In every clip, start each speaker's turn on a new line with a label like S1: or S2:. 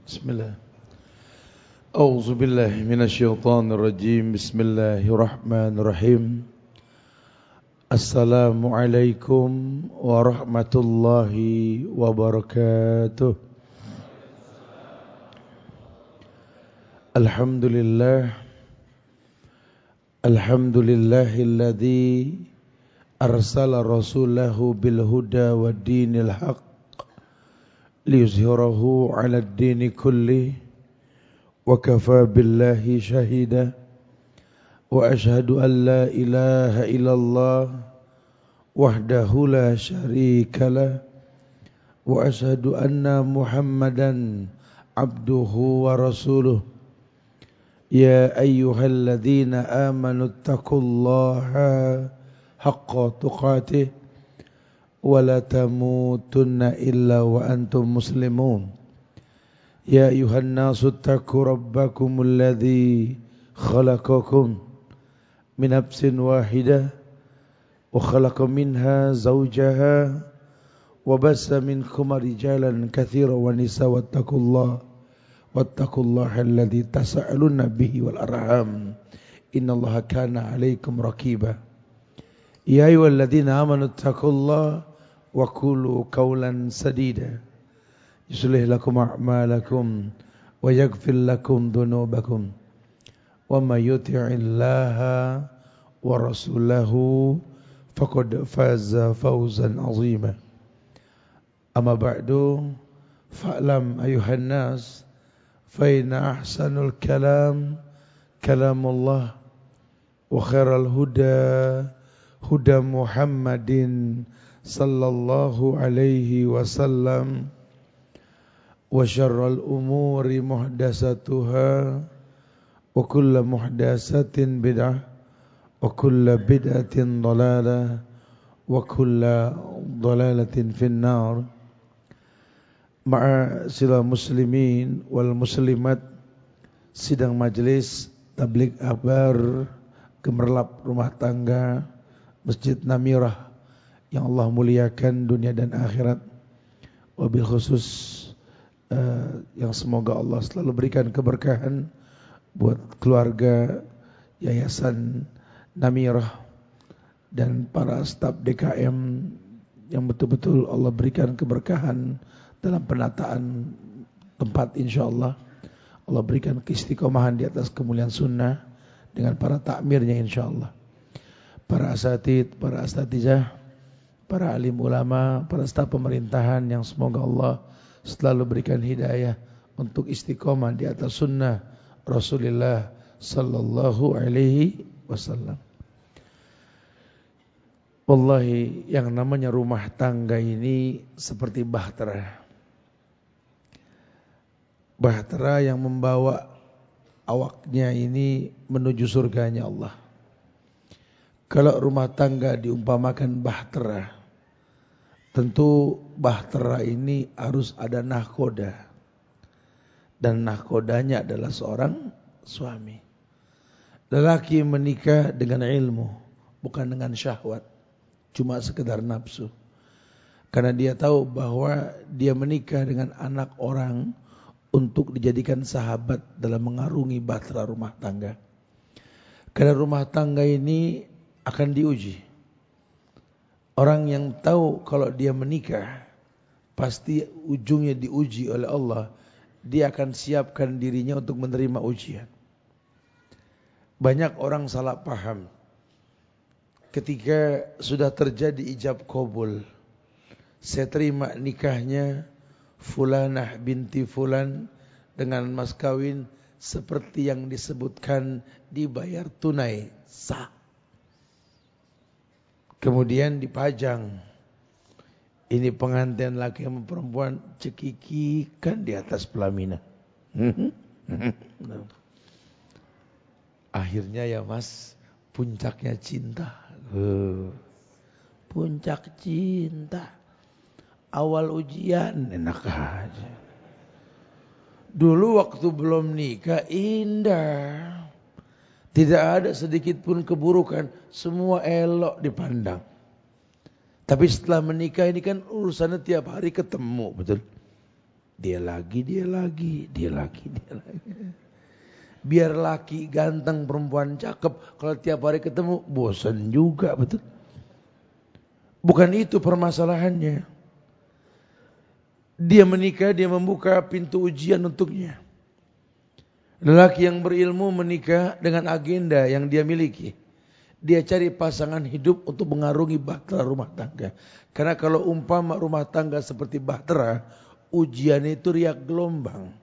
S1: Bismillah. A'udzu billahi minasyaitonir rajim. Bismillahirrahmanirrahim. Assalamualaikum warahmatullahi wabarakatuh. Alhamdulillahilladzi arsala rasulahu bil huda waddinil haqq liyuzhirahu 'alad dini kulli wa kafa billahi shahida wa ashhadu an la ilaha illallah wahdahu la syarika lah wa ashhadu anna muhammadan abduhu wa rasuluh ya ayyuhalladzina amanu taqullaha haqqa tuqatih ولا تموتن إلا وأنتم مسلمون يا أيها الناس اتقوا ربكم الذي خلقكم من نفس واحدة وخلق منها زوجها وبث منكما رجالا كثيرا ونساء واتقوا الله الذي تساءلون به والأرحام إن الله كان عليكم رقيبا يا أيها الذين آمنوا اتقوا الله وقولوا قولا سديدا يصلح لكم أعمالكم ويغفر لكم ذنوبكم ومن يطع الله ورسوله فقد فاز فوزا عظيما أما بعد فاعلم أيها الناس فإن أحسن الكلام كلام الله وخير الهدى هدى محمد صلى الله عليه وسلم وشر الأمور محدثاتها وكل محدثة بدعة وكل بدعة ضلالة وكل ضلالة في النار معاشر المسلمين والmuslimat. Sidang majelis tabligh akbar Gemerlap Rumah Tangga Masjid Namirah yang Allah muliakan dunia dan akhirat, wabil khusus yang semoga Allah selalu berikan keberkahan buat keluarga Yayasan Namirah dan para staf DKM yang betul-betul Allah berikan keberkahan dalam penataan tempat, insyaallah Allah berikan keistiqomahan di atas kemuliaan sunnah dengan para takmirnya insyaallah, para asatid, para asatijah, para alim ulama, para staf pemerintahan yang semoga Allah selalu berikan hidayah untuk istiqomah di atas sunnah Rasulullah sallallahu alaihi wasallam. Wallahi yang namanya rumah tangga ini seperti bahtera. Bahtera yang membawa awaknya ini menuju surganya Allah. Kalau rumah tangga diumpamakan bahtera, tentu bahtera ini harus ada nahkoda. Dan nahkodanya adalah seorang suami. Lelaki menikah dengan ilmu, bukan dengan syahwat, cuma sekedar nafsu. Karena dia tahu bahwa dia menikah dengan anak orang untuk dijadikan sahabat dalam mengarungi bahtera rumah tangga. Karena rumah tangga ini akan diuji. Orang yang tahu kalau dia menikah pasti ujungnya diuji oleh Allah, dia akan siapkan dirinya untuk menerima ujian. Banyak orang salah paham ketika sudah terjadi ijab qabul. Saya terima nikahnya Fulanah binti Fulan dengan mas kawin seperti yang disebutkan, dibayar tunai sah. Kemudian dipajang. Ini pengantin laki sama perempuan cekikikan di atas pelaminan. Akhirnya ya mas, puncaknya cinta. Puncak cinta. Awal ujian enak aja. Dulu waktu belum nikah indah. Tidak ada sedikit pun keburukan, semua elok dipandang. Tapi setelah menikah ini kan urusannya tiap hari ketemu, betul? Dia lagi. Biar laki ganteng, perempuan cakep, kalau tiap hari ketemu bosan juga, betul? Bukan itu permasalahannya. Dia menikah, dia membuka pintu ujian untuknya. Lelaki yang berilmu menikah dengan agenda yang dia miliki. Dia cari pasangan hidup untuk mengarungi bahtera rumah tangga. Karena kalau umpama rumah tangga seperti bahtera, ujian itu riak gelombang.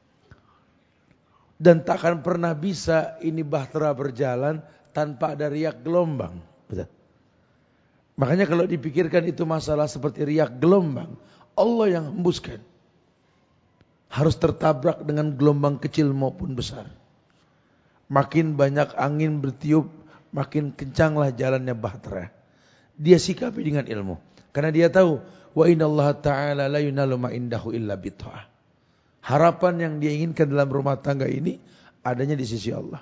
S1: Dan tak akan pernah bisa ini bahtera berjalan tanpa ada riak gelombang. Betul. Makanya kalau dipikirkan itu masalah seperti riak gelombang, Allah yang hembuskan. Harus tertabrak dengan gelombang kecil maupun besar. Makin banyak angin bertiup, makin kencanglah jalannya bahtera. Dia sikapi dengan ilmu. Karena dia tahu, wa innallaha ta'ala la yunalu ma indahu illa bitta'ah. Harapan yang dia inginkan dalam rumah tangga ini adanya di sisi Allah.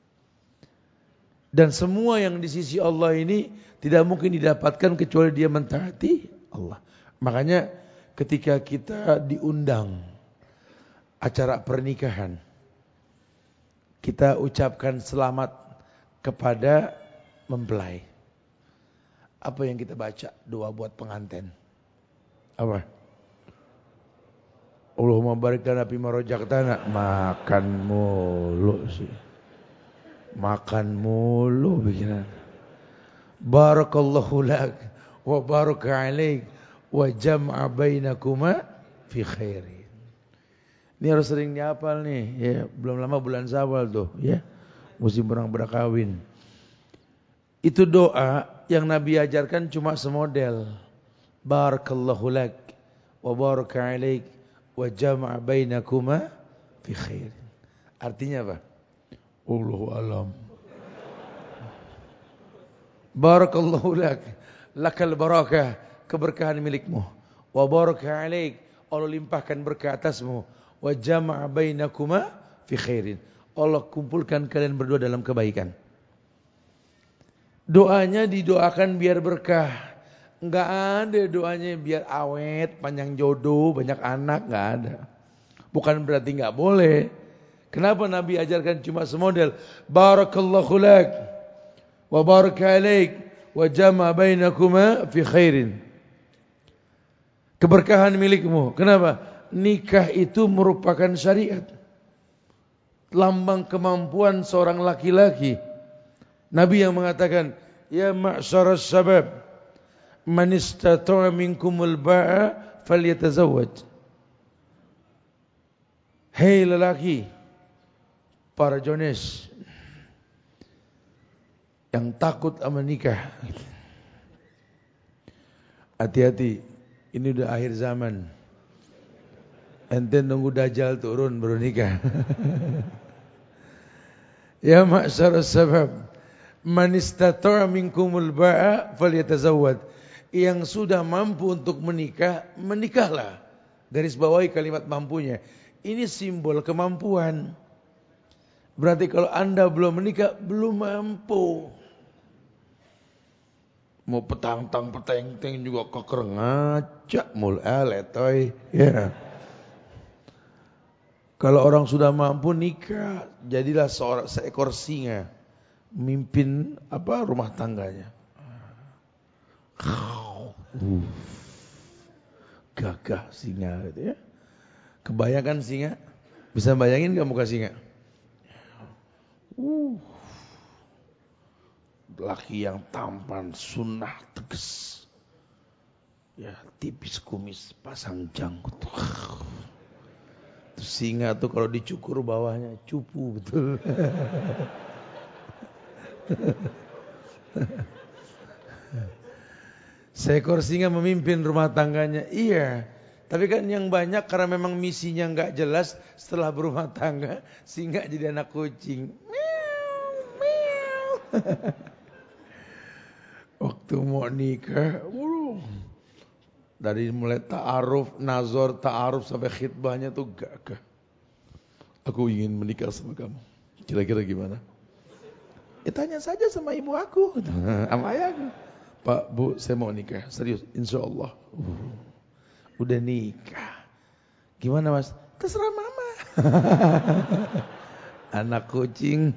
S1: Dan semua yang di sisi Allah ini tidak mungkin didapatkan kecuali dia mentaati Allah. Makanya ketika kita diundang acara pernikahan, kita ucapkan selamat kepada mempelai. Apa yang kita baca? Doa buat pengantin. Apa? Allahumma barik lana fima razaqtana. Makan mulu sih. Makan mulu bikinan. Barakallahu lak wa baraka alaik wa jam'a bainakuma fi khairin. Ini harus sering dihafal nih, ya. Belum lama bulan Syawal tuh, ya. Musim perang berkawin. Itu doa yang Nabi ajarkan cuma semodel. Barakallahu lak wa baraka alaik wa jama'a bainakuma fi khair. Artinya apa? Allahu alam. Barakallahu lak, lakal barakah, keberkahan milikmu. Wa baraka alaik, Allah limpahkan berkah atasmu. Wa jama'a bainakuma fi khairin. Allah kumpulkan kalian berdua dalam kebaikan. Doanya didoakan biar berkah. Enggak ada doanya biar awet, panjang jodoh, banyak anak, enggak ada. Bukan berarti enggak boleh. Kenapa Nabi ajarkan cuma semodel? Barakallahu lak wa baraka alaik wa jama'a bainakuma fi khairin. Keberkahan milikmu. Kenapa? Nikah itu merupakan syariat. Lambang kemampuan seorang laki-laki. Nabi yang mengatakan, ya ma'syaras syabab, man istata'a minkumul ba'a falyatazawwaj. Hei lelaki, para jones yang takut sama nikah, hati-hati, ini udah akhir zaman. Ente nunggu Dajjal turun baru nikah. Ya ma'syaras syabab, man istata'a minkumul ba'a falyatazawwaj. Yang sudah mampu untuk menikah, menikahlah. Garis bawahi kalimat mampunya. Ini simbol kemampuan. Berarti kalau Anda belum menikah, belum mampu. Mau petang-tang peteng-teng juga keker ngacak mul letoy. Ya. Kalau orang sudah mampu nikah, jadilah seekor singa. Mimpin rumah tangganya. Gagah singa gitu ya. Kebayangkan singa? Bisa bayangin gak muka singa? Laki yang tampan, sunnah, tegas. Ya, tipis kumis, pasang janggut. Terus singa tuh kalau dicukur bawahnya cupu betul. Seekor singa memimpin rumah tangganya. Iya. Tapi kan yang banyak karena memang misinya enggak jelas, setelah berumah tangga singa jadi anak kucing. Waktu mau nikah, dari mulai ta'aruf, nazar, ta'aruf sampai khitbahnya tuh gagah. Aku ingin menikah sama kamu. Kira-kira gimana? Tanya saja sama ibu aku, sama ayahku. Pak, Bu, saya mau nikah. Serius, insya Allah. Udah nikah. Gimana Mas? Terserah mama. Anak kucing.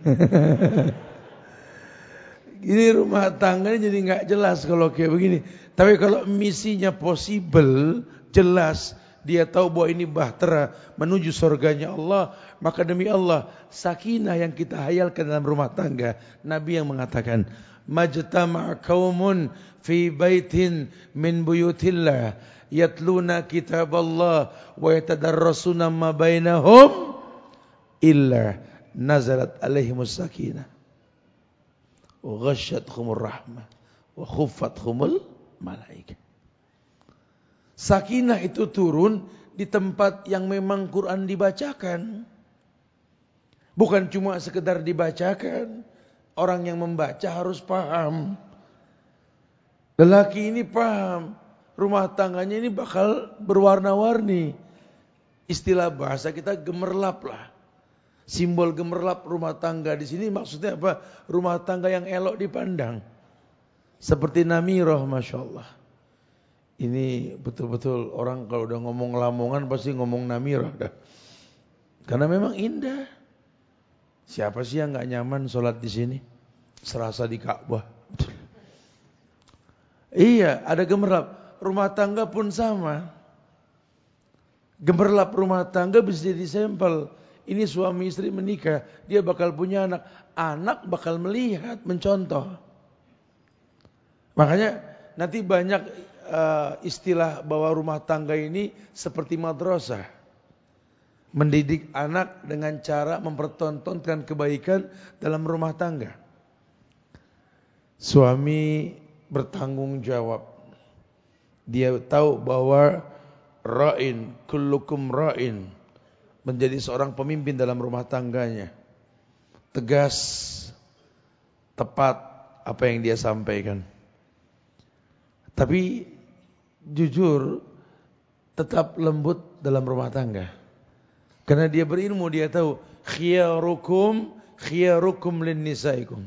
S1: Ini rumah tangganya jadi nggak jelas kalau kayak begini. Tapi kalau misinya possible, jelas, dia tahu bahwa ini bahtera menuju surganya Allah, maka demi Allah, sakinah yang kita hayalkan dalam rumah tangga, Nabi yang mengatakan, majtama'a qaumun fi baitin min buyutillah yatluna kitaballah wa yatadarrasuna ma bainahum illa nazalat alaihimus sakinah wa ghasyatuhumur rahmah wa khuffathumul malaikah. Sakinah itu turun di tempat yang memang Quran dibacakan. Bukan cuma sekedar dibacakan. Orang yang membaca harus paham. Lelaki ini paham. Rumah tangganya ini bakal berwarna-warni. Istilah bahasa kita gemerlap lah. Simbol gemerlap rumah tangga di sini maksudnya apa? Rumah tangga yang elok dipandang. Seperti Namirah, Masya Allah. Ini betul-betul orang kalau udah ngomong Lamongan pasti ngomong Namirah dah. Karena memang indah. Siapa sih yang nggak nyaman sholat di sini? Serasa di Ka'bah. Iya, ada gemerlap. Rumah tangga pun sama. Gemerlap rumah tangga bisa jadi sampel. Ini suami istri menikah, dia bakal punya anak. Anak bakal melihat, mencontoh. Makanya nanti banyak istilah bahwa rumah tangga ini seperti madrasah. Mendidik anak dengan cara mempertontonkan kebaikan dalam rumah tangga. Suami bertanggung jawab. Dia tahu bahwa ra'in, kullukum ra'in. Menjadi seorang pemimpin dalam rumah tangganya. Tegas, tepat apa yang dia sampaikan. Tapi jujur, tetap lembut dalam rumah tangga. Karena dia berilmu, dia tahu khiyarukum lin nisaikum.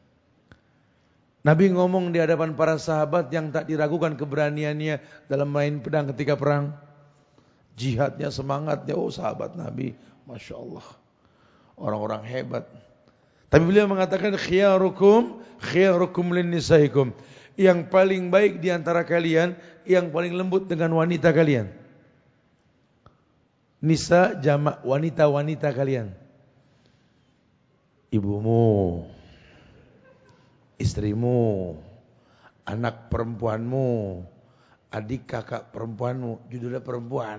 S1: Nabi ngomong di hadapan para sahabat yang tak diragukan keberaniannya dalam main pedang ketika perang. Jihadnya, semangatnya, oh sahabat Nabi, Masya Allah. Orang-orang hebat. Tapi beliau mengatakan khiyarukum lin nisaikum. Yang paling baik di antara kalian, yang paling lembut dengan wanita kalian. Nisa jamak wanita-wanita kalian. Ibumu, istrimu, anak perempuanmu, adik kakak perempuanmu, judulnya perempuan.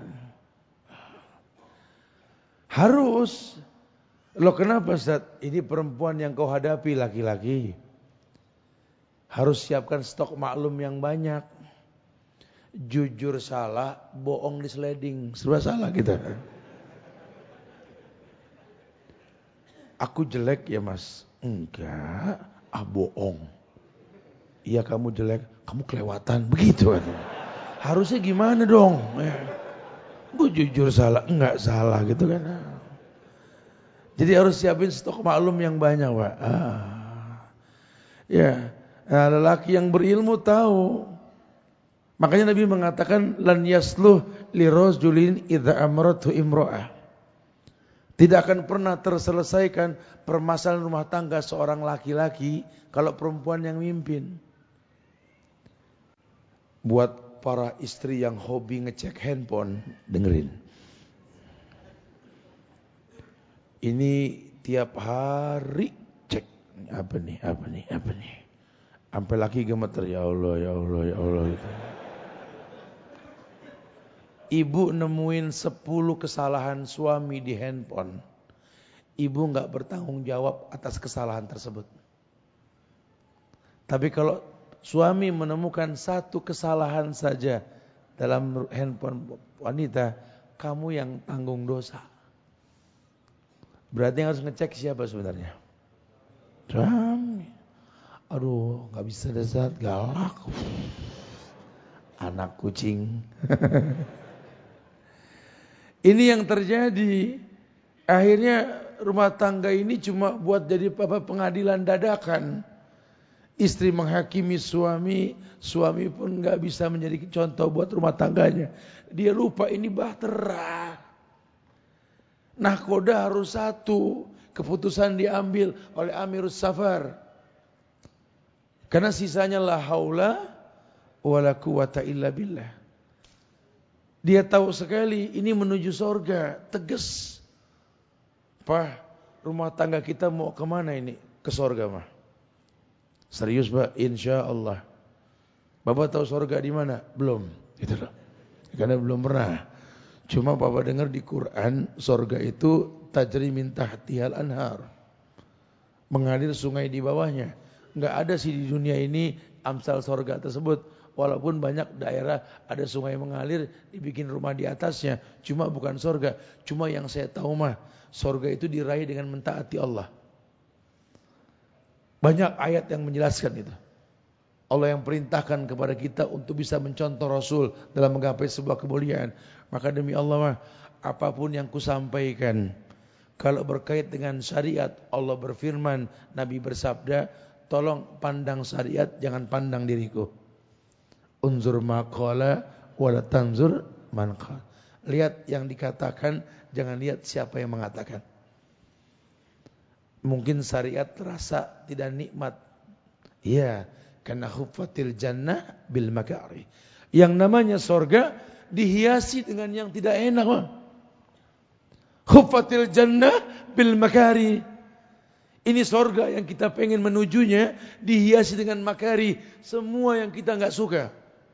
S1: Harus. Loh kenapa Ustaz? Ini perempuan yang kau hadapi laki-laki. Harus siapkan stok maklum yang banyak. Jujur salah, bohong disliding. Serba salah kita. Aku jelek ya Mas? Enggak, bohong. Iya kamu jelek, kamu kelewatan. Begitu kan. Harusnya gimana dong? Gue jujur salah, enggak salah gitu kan. Jadi harus siapin stok maklum yang banyak Pak. Ya. Nah, lelaki yang berilmu tahu. Makanya Nabi mengatakan lan yasluh li rajulin idza amratu imra'ah. Tidak akan pernah terselesaikan permasalahan rumah tangga seorang laki-laki kalau perempuan yang mimpin. Buat para istri yang hobi ngecek handphone, dengerin. Ini tiap hari cek apa nih. Sampai laki gemeter, ya Allah. Gitu. Ibu nemuin 10 kesalahan suami di handphone. Ibu gak bertanggung jawab atas kesalahan tersebut. Tapi kalau suami menemukan 1 kesalahan saja dalam handphone wanita, kamu yang tanggung dosa. Berarti yang harus ngecek siapa sebenarnya? Suami. Aduh, gak bisa dasar, galak. Anak kucing. Ini yang terjadi. Akhirnya rumah tangga ini cuma buat jadi pengadilan dadakan. Istri menghakimi suami, suami pun gak bisa menjadi contoh buat rumah tangganya. Dia lupa ini bahtera. Nahkoda harus satu. Keputusan diambil oleh Amirus Safar. Karena sisanya la haula wala quwata illa billah. Dia tahu sekali ini menuju sorga. Tegas. Pak, rumah tangga kita mau kemana ini? Ke sorga mah. Serius Pak, insya Allah. Bapak tahu sorga di mana? Belum. Gitu loh. Karena belum pernah. Cuma Bapak dengar di Quran, sorga itu tajri min tahtihal anhar. Mengalir sungai di bawahnya. Enggak ada sih di dunia ini amsal sorga tersebut. Walaupun banyak daerah ada sungai mengalir, dibikin rumah di atasnya. Cuma bukan sorga. Cuma yang saya tahu mah, sorga itu diraih dengan mentaati Allah. Banyak ayat yang menjelaskan itu. Allah yang perintahkan kepada kita untuk bisa mencontoh Rasul dalam menggapai sebuah kemuliaan. Maka demi Allah mah, apapun yang kusampaikan, kalau berkait dengan syariat, Allah berfirman, Nabi bersabda, tolong pandang syariat, jangan pandang diriku. Unzur maqala wala tanzur man qala. Lihat yang dikatakan, jangan lihat siapa yang mengatakan. Mungkin syariat terasa tidak nikmat. Iya, karena huffatil jannah bil makari. Yang namanya sorga dihiasi dengan yang tidak enak. Huffatil jannah bil makari. Ini sorga yang kita pengen menujunya dihiasi dengan makari. Semua yang kita nggak suka.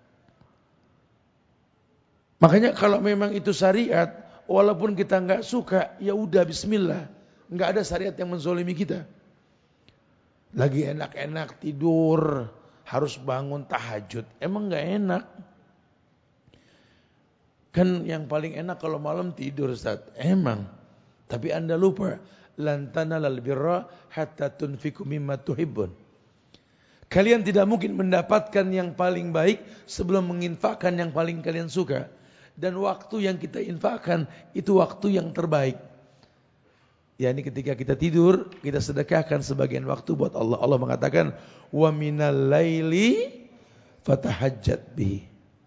S1: Makanya kalau memang itu syariat, walaupun kita nggak suka, ya udah bismillah. Nggak ada syariat yang menzolimi kita. Lagi enak-enak tidur, harus bangun tahajud. Emang nggak enak? Kan yang paling enak kalau malam tidur, Ustaz. Emang. Tapi Anda lupa, lan tanalal birra hatta tunfiqu mimma tuhibbun. Kalian tidak mungkin mendapatkan yang paling baik sebelum menginfakkan yang paling kalian suka. Dan waktu yang kita infakkan itu waktu yang terbaik. Ya, ini ketika kita tidur, kita sedekahkan sebagian waktu buat Allah. Allah mengatakan, wa minal laili fatahajjat bihi.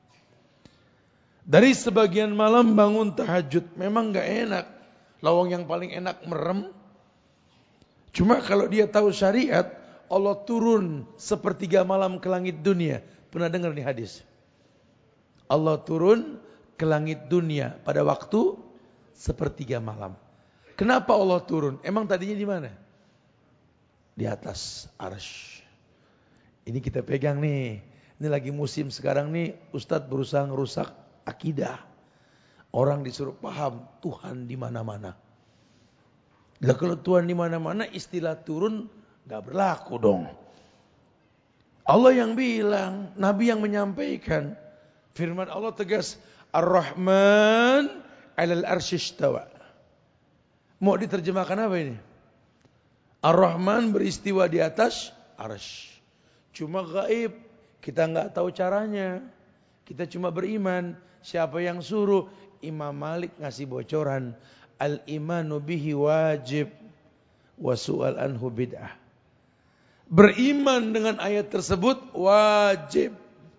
S1: Dari sebagian malam bangun tahajud. Memang gak enak. Lawang yang paling enak merem. Cuma kalau dia tahu syariat, Allah turun sepertiga malam ke langit dunia. Pernah dengar nih hadis? Allah turun ke langit dunia pada waktu sepertiga malam. Kenapa Allah turun? Emang tadinya di mana? Di atas arsy. Ini kita pegang nih. Ini lagi musim sekarang nih, Ustadz berusaha ngerusak akidah. Orang disuruh paham Tuhan di mana-mana. Lah kalau Tuhan di mana-mana, istilah turun enggak berlaku dong. Allah yang bilang, Nabi yang menyampaikan. Firman Allah tegas, Ar-Rahman 'alal arsy istawa. Mau diterjemahkan apa ini? Ar-Rahman beristiwa di atas arsy. Cuma gaib, kita enggak tahu caranya. Kita cuma beriman. Siapa yang suruh? Imam Malik ngasih bocoran. Al-imanu bihi wajib wa su'al anhu bid'ah. Beriman dengan ayat tersebut wajib.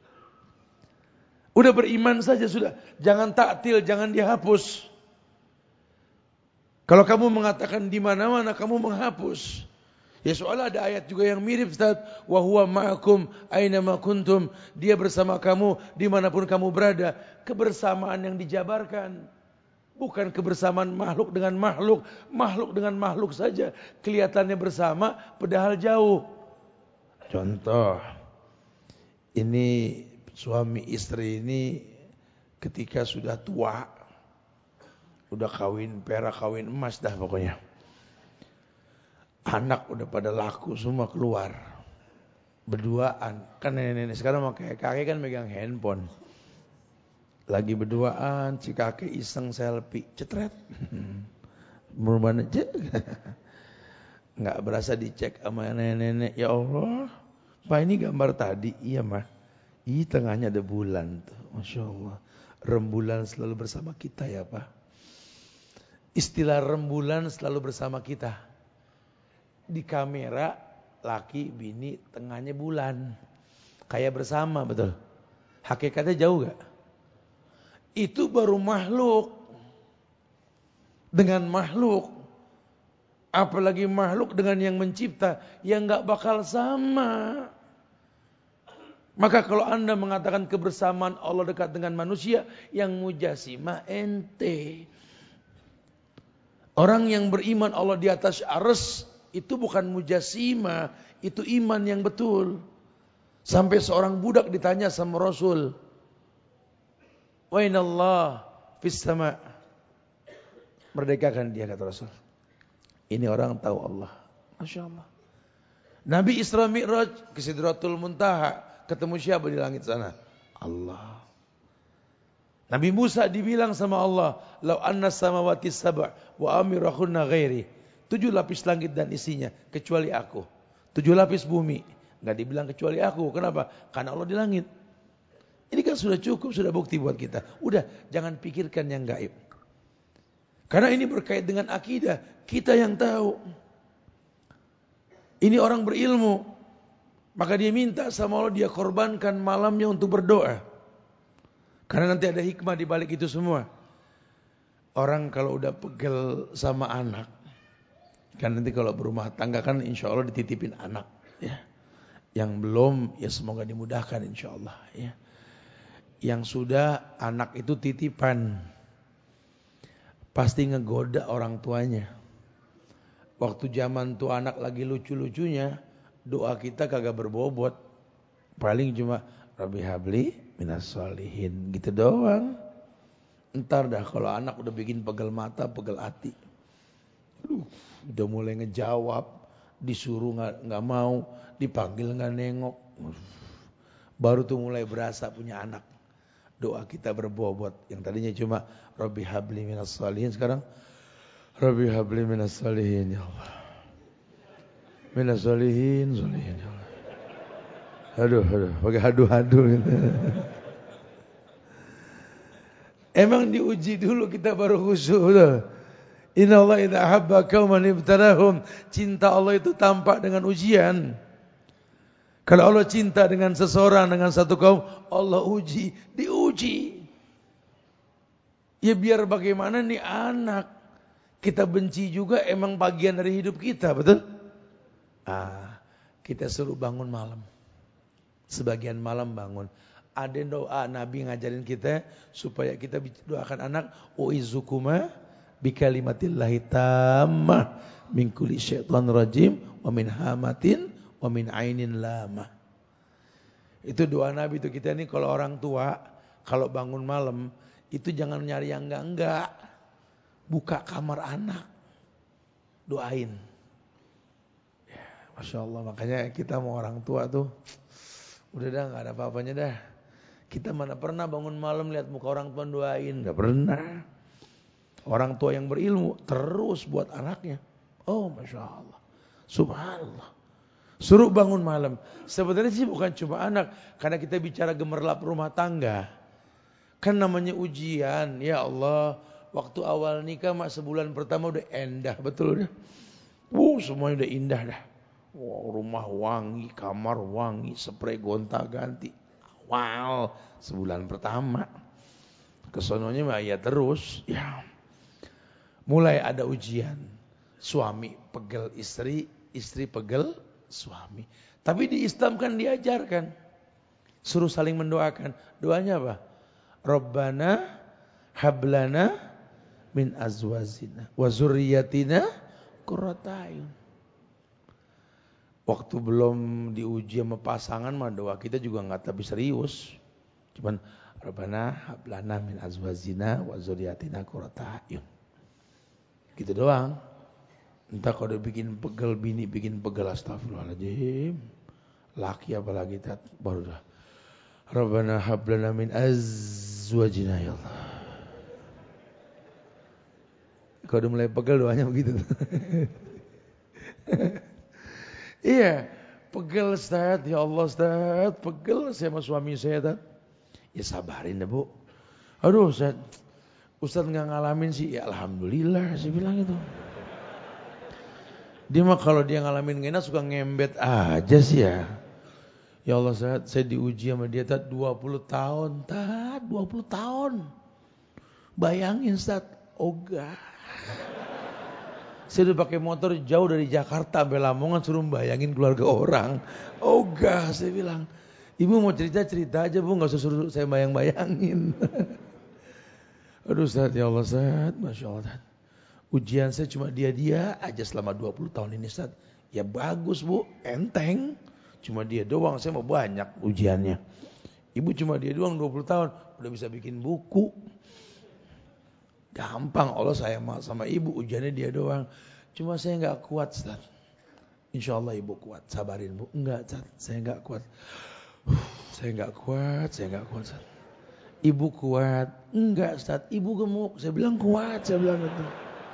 S1: Udah beriman saja sudah. Jangan taktil, jangan dihapus. Kalau kamu mengatakan di mana-mana, kamu menghapus. Ya soalnya ada ayat juga yang mirip, Ustaz. Wa huwa ma'akum aina ma kuntum. Dia bersama kamu dimanapun kamu berada. Kebersamaan yang dijabarkan. Bukan kebersamaan makhluk dengan makhluk. Makhluk dengan makhluk saja. Kelihatannya bersama, padahal jauh. Contoh. Ini suami istri ini ketika sudah tua. Udah kawin perak, kawin emas dah pokoknya. Anak udah pada laku semua keluar. Berduaan. Kan nenek-nenek sekarang mau kakek kan megang handphone. Lagi berduaan, si kakek iseng selfie, cetret. Merubahnya cek. Nggak berasa dicek sama nenek-nenek. Ya Allah, Pak ini gambar tadi. Iya mah. Ih tengahnya ada bulan tuh. Masya Allah. Rembulan selalu bersama kita ya Pak. Istilah rembulan selalu bersama kita. Di kamera laki bini tengahnya bulan. Kayak bersama betul. Hakikatnya jauh gak? Itu baru makhluk. dengan makhluk. Apalagi makhluk dengan yang mencipta, yang gak bakal sama. Maka kalau Anda mengatakan kebersamaan Allah dekat dengan manusia, yang mujasimah ente. Orang yang beriman Allah di atas arsy, itu bukan mujasimah, itu iman yang betul. Sampai seorang budak ditanya sama Rasul, wa inna Allah fis sama'. Merdekakan dia, kata Rasul. Ini orang tahu Allah. Masya Allah. Nabi Isra Mi'raj ke Sidratul Muntaha. Ketemu siapa di langit sana? Allah. Nabi Musa dibilang sama Allah, lau anna samawati sab' wa amirahunna ghairi. 7 lapis langit dan isinya, kecuali aku. 7 lapis bumi. Enggak dibilang kecuali aku. Kenapa? Karena Allah di langit. Ini kan sudah cukup, sudah bukti buat kita. Udah, jangan pikirkan yang gaib. Karena ini berkait dengan akidah. Kita yang tahu. Ini orang berilmu. Maka dia minta sama Allah, dia korbankan malamnya untuk berdoa. Karena nanti ada hikmah di balik itu semua. Orang kalau udah pegel sama anak. Kan nanti kalau berumah tangga kan insya Allah dititipin anak. Ya. Yang belum, ya semoga dimudahkan insya Allah. Ya. Yang sudah, anak itu titipan. Pasti ngegoda orang tuanya. Waktu zaman tuh anak lagi lucu-lucunya, doa kita kagak berbobot. Paling cuma Rabbi habli minas sholihin, gitu doang. Entar dah kalau anak udah bikin pegel mata, pegel hati. Udah mulai ngejawab, disuruh nggak mau, dipanggil nggak nengok. Baru tuh mulai berasa punya anak. Doa kita berbobot. Yang tadinya cuma Rabbi habli minas sholihin, sekarang Rabbi habli minas sholihin ya Allah. Minas sholihin, sholihin ya Allah. Aduh, pakai hadu-hadu gitu. Emang diuji dulu kita baru khusyuk. Inna Allah idha habba qauman ibtalahum. Cinta Allah itu tampak dengan ujian. Kalau Allah cinta dengan seseorang, dengan satu kaum, Allah uji, diuji. Ya biar bagaimana nih anak. Kita benci juga emang bagian dari hidup kita, betul? Kita suruh bangun malam. Sebagian malam bangun. Ada doa Nabi ngajarin kita supaya kita doakan anak. U'izukuma bikalimatillahi tammah min kulli syaitan rajim wa min hamatin wa min ainin lama. Itu doa Nabi itu. Kita ini kalau orang tua, kalau bangun malam, itu jangan nyari yang enggak. Buka kamar anak. Doain. Ya, Masya Allah, makanya kita mau orang tua tuh, udah dah gak ada apa-apanya dah. Kita mana pernah bangun malam lihat muka orang tua doain. Gak pernah. Orang tua yang berilmu terus buat anaknya. Oh Masya Allah. Subhanallah. Suruh bangun malam. Sebenarnya sih bukan cuma anak. Karena kita bicara gemerlap rumah tangga. Kan namanya ujian. Ya Allah. Waktu awal nikah mak sebulan pertama udah endah. Betul dah. Semuanya udah indah dah. Rumah wangi, kamar wangi, spray gonta ganti. Wow. Sebulan pertama. Kesononya mah ya terus. Ya. Mulai ada ujian. Suami pegel istri. Istri pegel suami. Tapi di Islam kan diajarkan. Suruh saling mendoakan. Doanya apa? Rabbana hablana min azwazina wa zurriyatina qurrata a'yun. Waktu belum diuji sama pasangan mah doa kita juga enggak tapi serius. Cuman Rabbana hablana min azwazina wa zurriyatina qurrata a'yun. Gitu doang. Entah kalau udah bikin pegel bini, bikin pegel, astagfirullahaladzim. Laki apalagi baru dah. Rabbana hablana min azwajina ya Allah. Kalau udah mulai pegel doanya begitu. Iya, pegel Ustaz, ya Allah Ustaz, pegel sama suami saya Ustaz. Ya sabarin deh Bu. Aduh Ustaz gak ngalamin sih, ya Alhamdulillah saya bilang itu. Dia mah kalau dia ngalamin gak enak suka ngembet aja sih ya. Ya Allah saya diuji sama dia 20 tahun. 20 tahun. Bayangin Ustaz, ogah. Saya udah pakai motor jauh dari Jakarta sampai Lamongan suruh bayangin keluarga orang. Ogah saya bilang. Ibu mau cerita-cerita aja bu, gak usah suruh saya bayang-bayangin. Aduh Ustaz, ya Allah Ustaz, Masya Allah. Ujian saya cuma dia aja selama 20 tahun ini Ustaz. Ya bagus bu, enteng. Cuma dia doang, saya mau banyak ujiannya. Ibu cuma dia doang 20 tahun, udah bisa bikin buku. Gampang, Allah sayang sama ibu, ujiannya dia doang. Cuma saya gak kuat Ustaz. Insya Allah ibu kuat, sabarin bu. Enggak Ustaz, saya gak kuat. Saya gak kuat Ustaz. Ibu kuat. Enggak Ustaz, ibu gemuk. Saya bilang kuat, saya bilang gitu.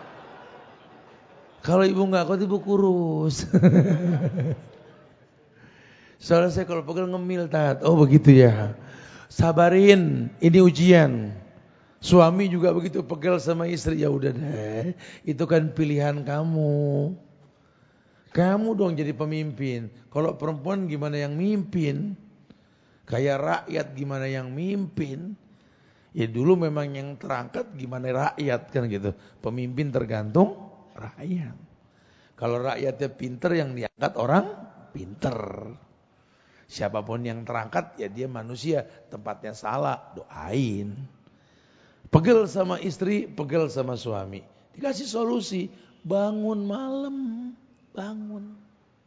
S1: Kalau ibu gak kuat, ibu kurus. Soalnya saya kalau pegel ngemil Tat. Oh begitu ya. Sabarin, ini ujian. Suami juga begitu pegel sama istri. Ya udah deh, itu kan pilihan kamu. Kamu dong jadi pemimpin. Kalau perempuan gimana yang mimpin? Kayak rakyat gimana yang mimpin? Ya dulu memang yang terangkat gimana rakyat kan gitu. Pemimpin tergantung rakyat. Kalau rakyatnya pinter yang diangkat orang pinter. Siapapun yang terangkat ya dia manusia, tempatnya salah, doain. Pegel sama istri, pegel sama suami. Dikasih solusi, bangun malam, bangun.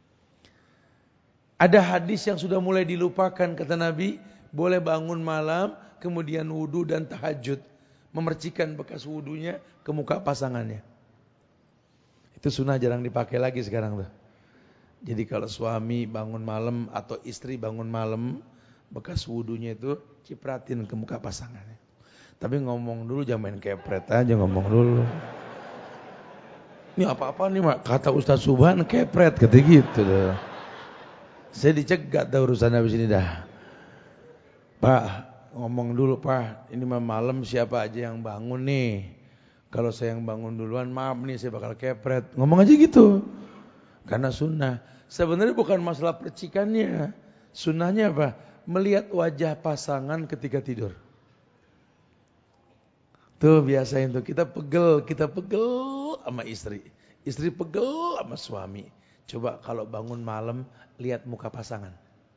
S1: Ada hadis yang sudah mulai dilupakan kata Nabi, boleh bangun malam, kemudian wudu dan tahajud. Memercikan bekas wudunya ke muka pasangannya. Itu sunnah jarang dipakai lagi sekarang tuh. Jadi kalau suami bangun malam atau istri bangun malam, bekas wudunya itu cipratin ke muka pasangannya. Tapi ngomong dulu, jangan main kepret aja, ngomong dulu. Ini apa-apa nih mak, kata Ustaz Subhan kepret, kata gitu. Saya dicegat dah urusan habis ini dah. Pak, ngomong dulu Pak, ini malam siapa aja yang bangun nih. Kalau saya yang bangun duluan, maaf nih saya bakal kepret. Ngomong aja gitu. Karena sunnah. Sebenarnya bukan masalah percikannya. Sunnahnya apa? Melihat wajah pasangan ketika tidur. Tuh biasain tuh. Kita pegel sama istri. Istri pegel sama suami. Coba kalau bangun malam, lihat muka pasangan.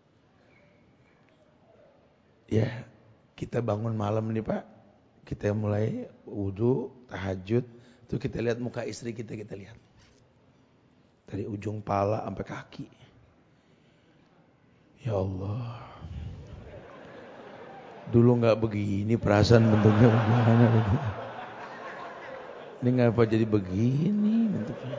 S1: Ya, kita bangun malam nih Pak. Kita mulai wudu, tahajud. Tuh kita lihat muka istri kita lihat. Dari ujung pala sampai kaki. Ya Allah. Dulu gak begini perasaan bentuknya bagaimana gitu. Ini ngapa jadi begini bentuknya.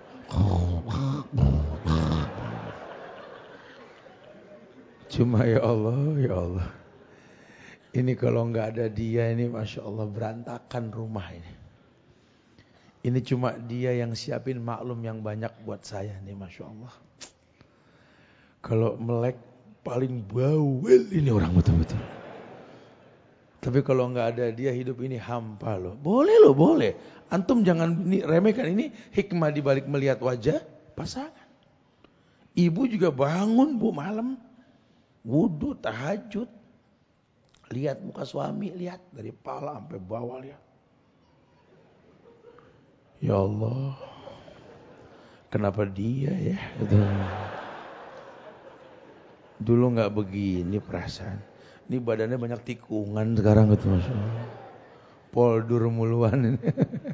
S1: Cuma ya Allah. Ini kalau gak ada dia ini Masya Allah berantakan rumah ini. Ini cuma dia yang siapin maklum yang banyak buat saya nih Masya Allah. Kalau melek paling bawel ini orang betul-betul. Tapi kalau nggak ada dia hidup ini hampa loh. Boleh. Antum jangan remehkan, ini hikmah dibalik melihat wajah pasangan. Ibu juga bangun bu malam. Wudu, tahajud. Lihat muka suami, lihat dari pala sampai bawah lihat. Ya Allah, kenapa dia ya? Dulu nggak begini perasaan. Ini badannya banyak tikungan sekarang gitu Masya Allah. Poldur muluan ini.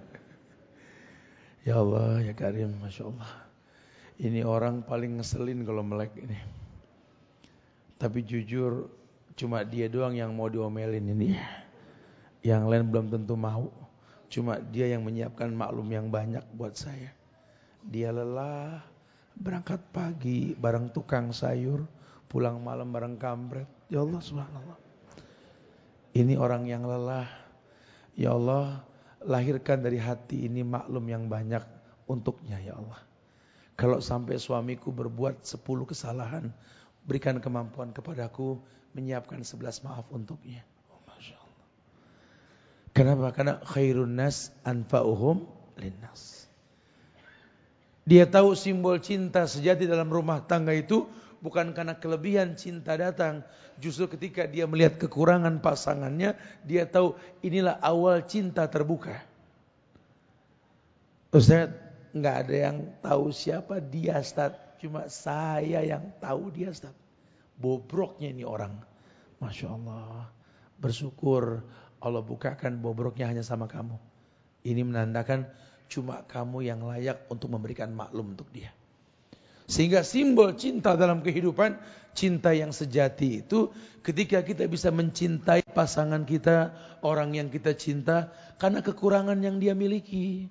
S1: Ya Allah, ya Karim, Masya Allah. Ini orang paling ngeselin kalau melek ini. Tapi jujur, cuma dia doang yang mau diomelin ini. Yang lain belum tentu mau. Cuma dia yang menyiapkan maklum yang banyak buat saya. Dia lelah, berangkat pagi bareng tukang sayur, pulang malam bareng kampret. Ya Allah subhanallah. Ini orang yang lelah. Ya Allah, lahirkan dari hati ini maklum yang banyak untuknya ya Allah. Kalau sampai suamiku berbuat 10 kesalahan, berikan kemampuan kepadaku menyiapkan 11 maaf untuknya. Kenapa? Karena khairun nas anfa'uhum linnas. Dia tahu simbol cinta sejati dalam rumah tangga itu bukan karena kelebihan cinta datang. Justru ketika dia melihat kekurangan pasangannya, dia tahu inilah awal cinta terbuka. Ustaz, nggak ada yang tahu siapa dia, Ustaz. Cuma saya yang tahu dia, Ustaz. Bobroknya ini orang. Masya Allah. Bersyukur Allah bukakan bobroknya hanya sama kamu. Ini menandakan cuma kamu yang layak untuk memberikan maklum untuk dia. Sehingga simbol cinta dalam kehidupan, cinta yang sejati itu ketika kita bisa mencintai pasangan kita, orang yang kita cinta, karena kekurangan yang dia miliki.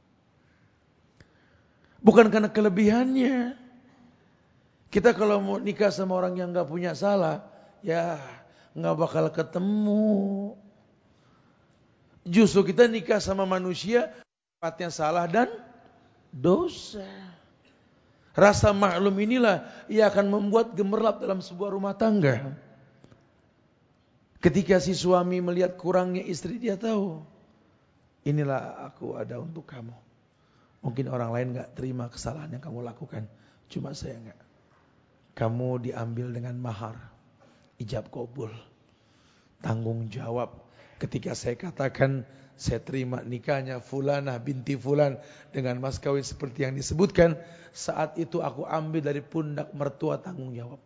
S1: Bukan karena kelebihannya. Kita kalau mau nikah sama orang yang gak punya salah, ya gak bakal ketemu. Justru kita nikah sama manusia, sifatnya salah dan dosa. Rasa maklum inilah yang akan membuat gemerlap dalam sebuah rumah tangga. Ketika si suami melihat kurangnya istri, dia tahu, inilah aku ada untuk kamu. Mungkin orang lain gak terima kesalahan yang kamu lakukan, cuma saya gak. Kamu diambil dengan mahar, ijab kabul, tanggung jawab. Ketika saya katakan saya terima nikahnya Fulanah binti Fulan dengan mas kawin seperti yang disebutkan, saat itu aku ambil dari pundak mertua tanggung jawab.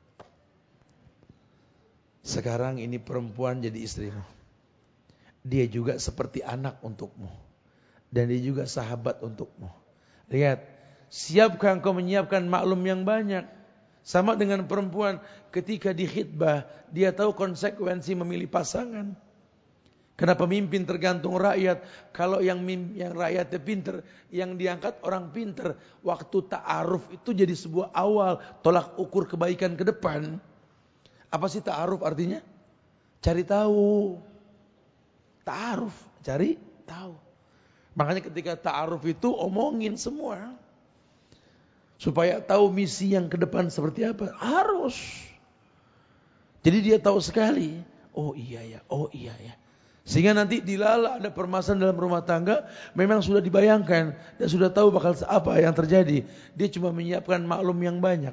S1: Sekarang ini perempuan jadi istrimu. Dia juga seperti anak untukmu. Dan dia juga sahabat untukmu. Lihat, siapkah engkau menyiapkan maklum yang banyak? Sama dengan perempuan ketika di khitbah, dia tahu konsekuensi memilih pasangan. Karena pemimpin tergantung rakyat. Kalau yang rakyatnya pinter, yang diangkat orang pinter, waktu ta'aruf itu jadi sebuah awal tolak ukur kebaikan ke depan. Apa sih ta'aruf artinya? Cari tahu. Ta'aruf, cari tahu. Makanya ketika ta'aruf itu omongin semua. Supaya tahu misi yang ke depan seperti apa. Harus. Jadi dia tahu sekali. Oh iya ya, oh iya ya. Sehingga nanti dilala ada permasalahan dalam rumah tangga, memang sudah dibayangkan dan sudah tahu bakal apa yang terjadi. Dia cuma menyiapkan maklum yang banyak.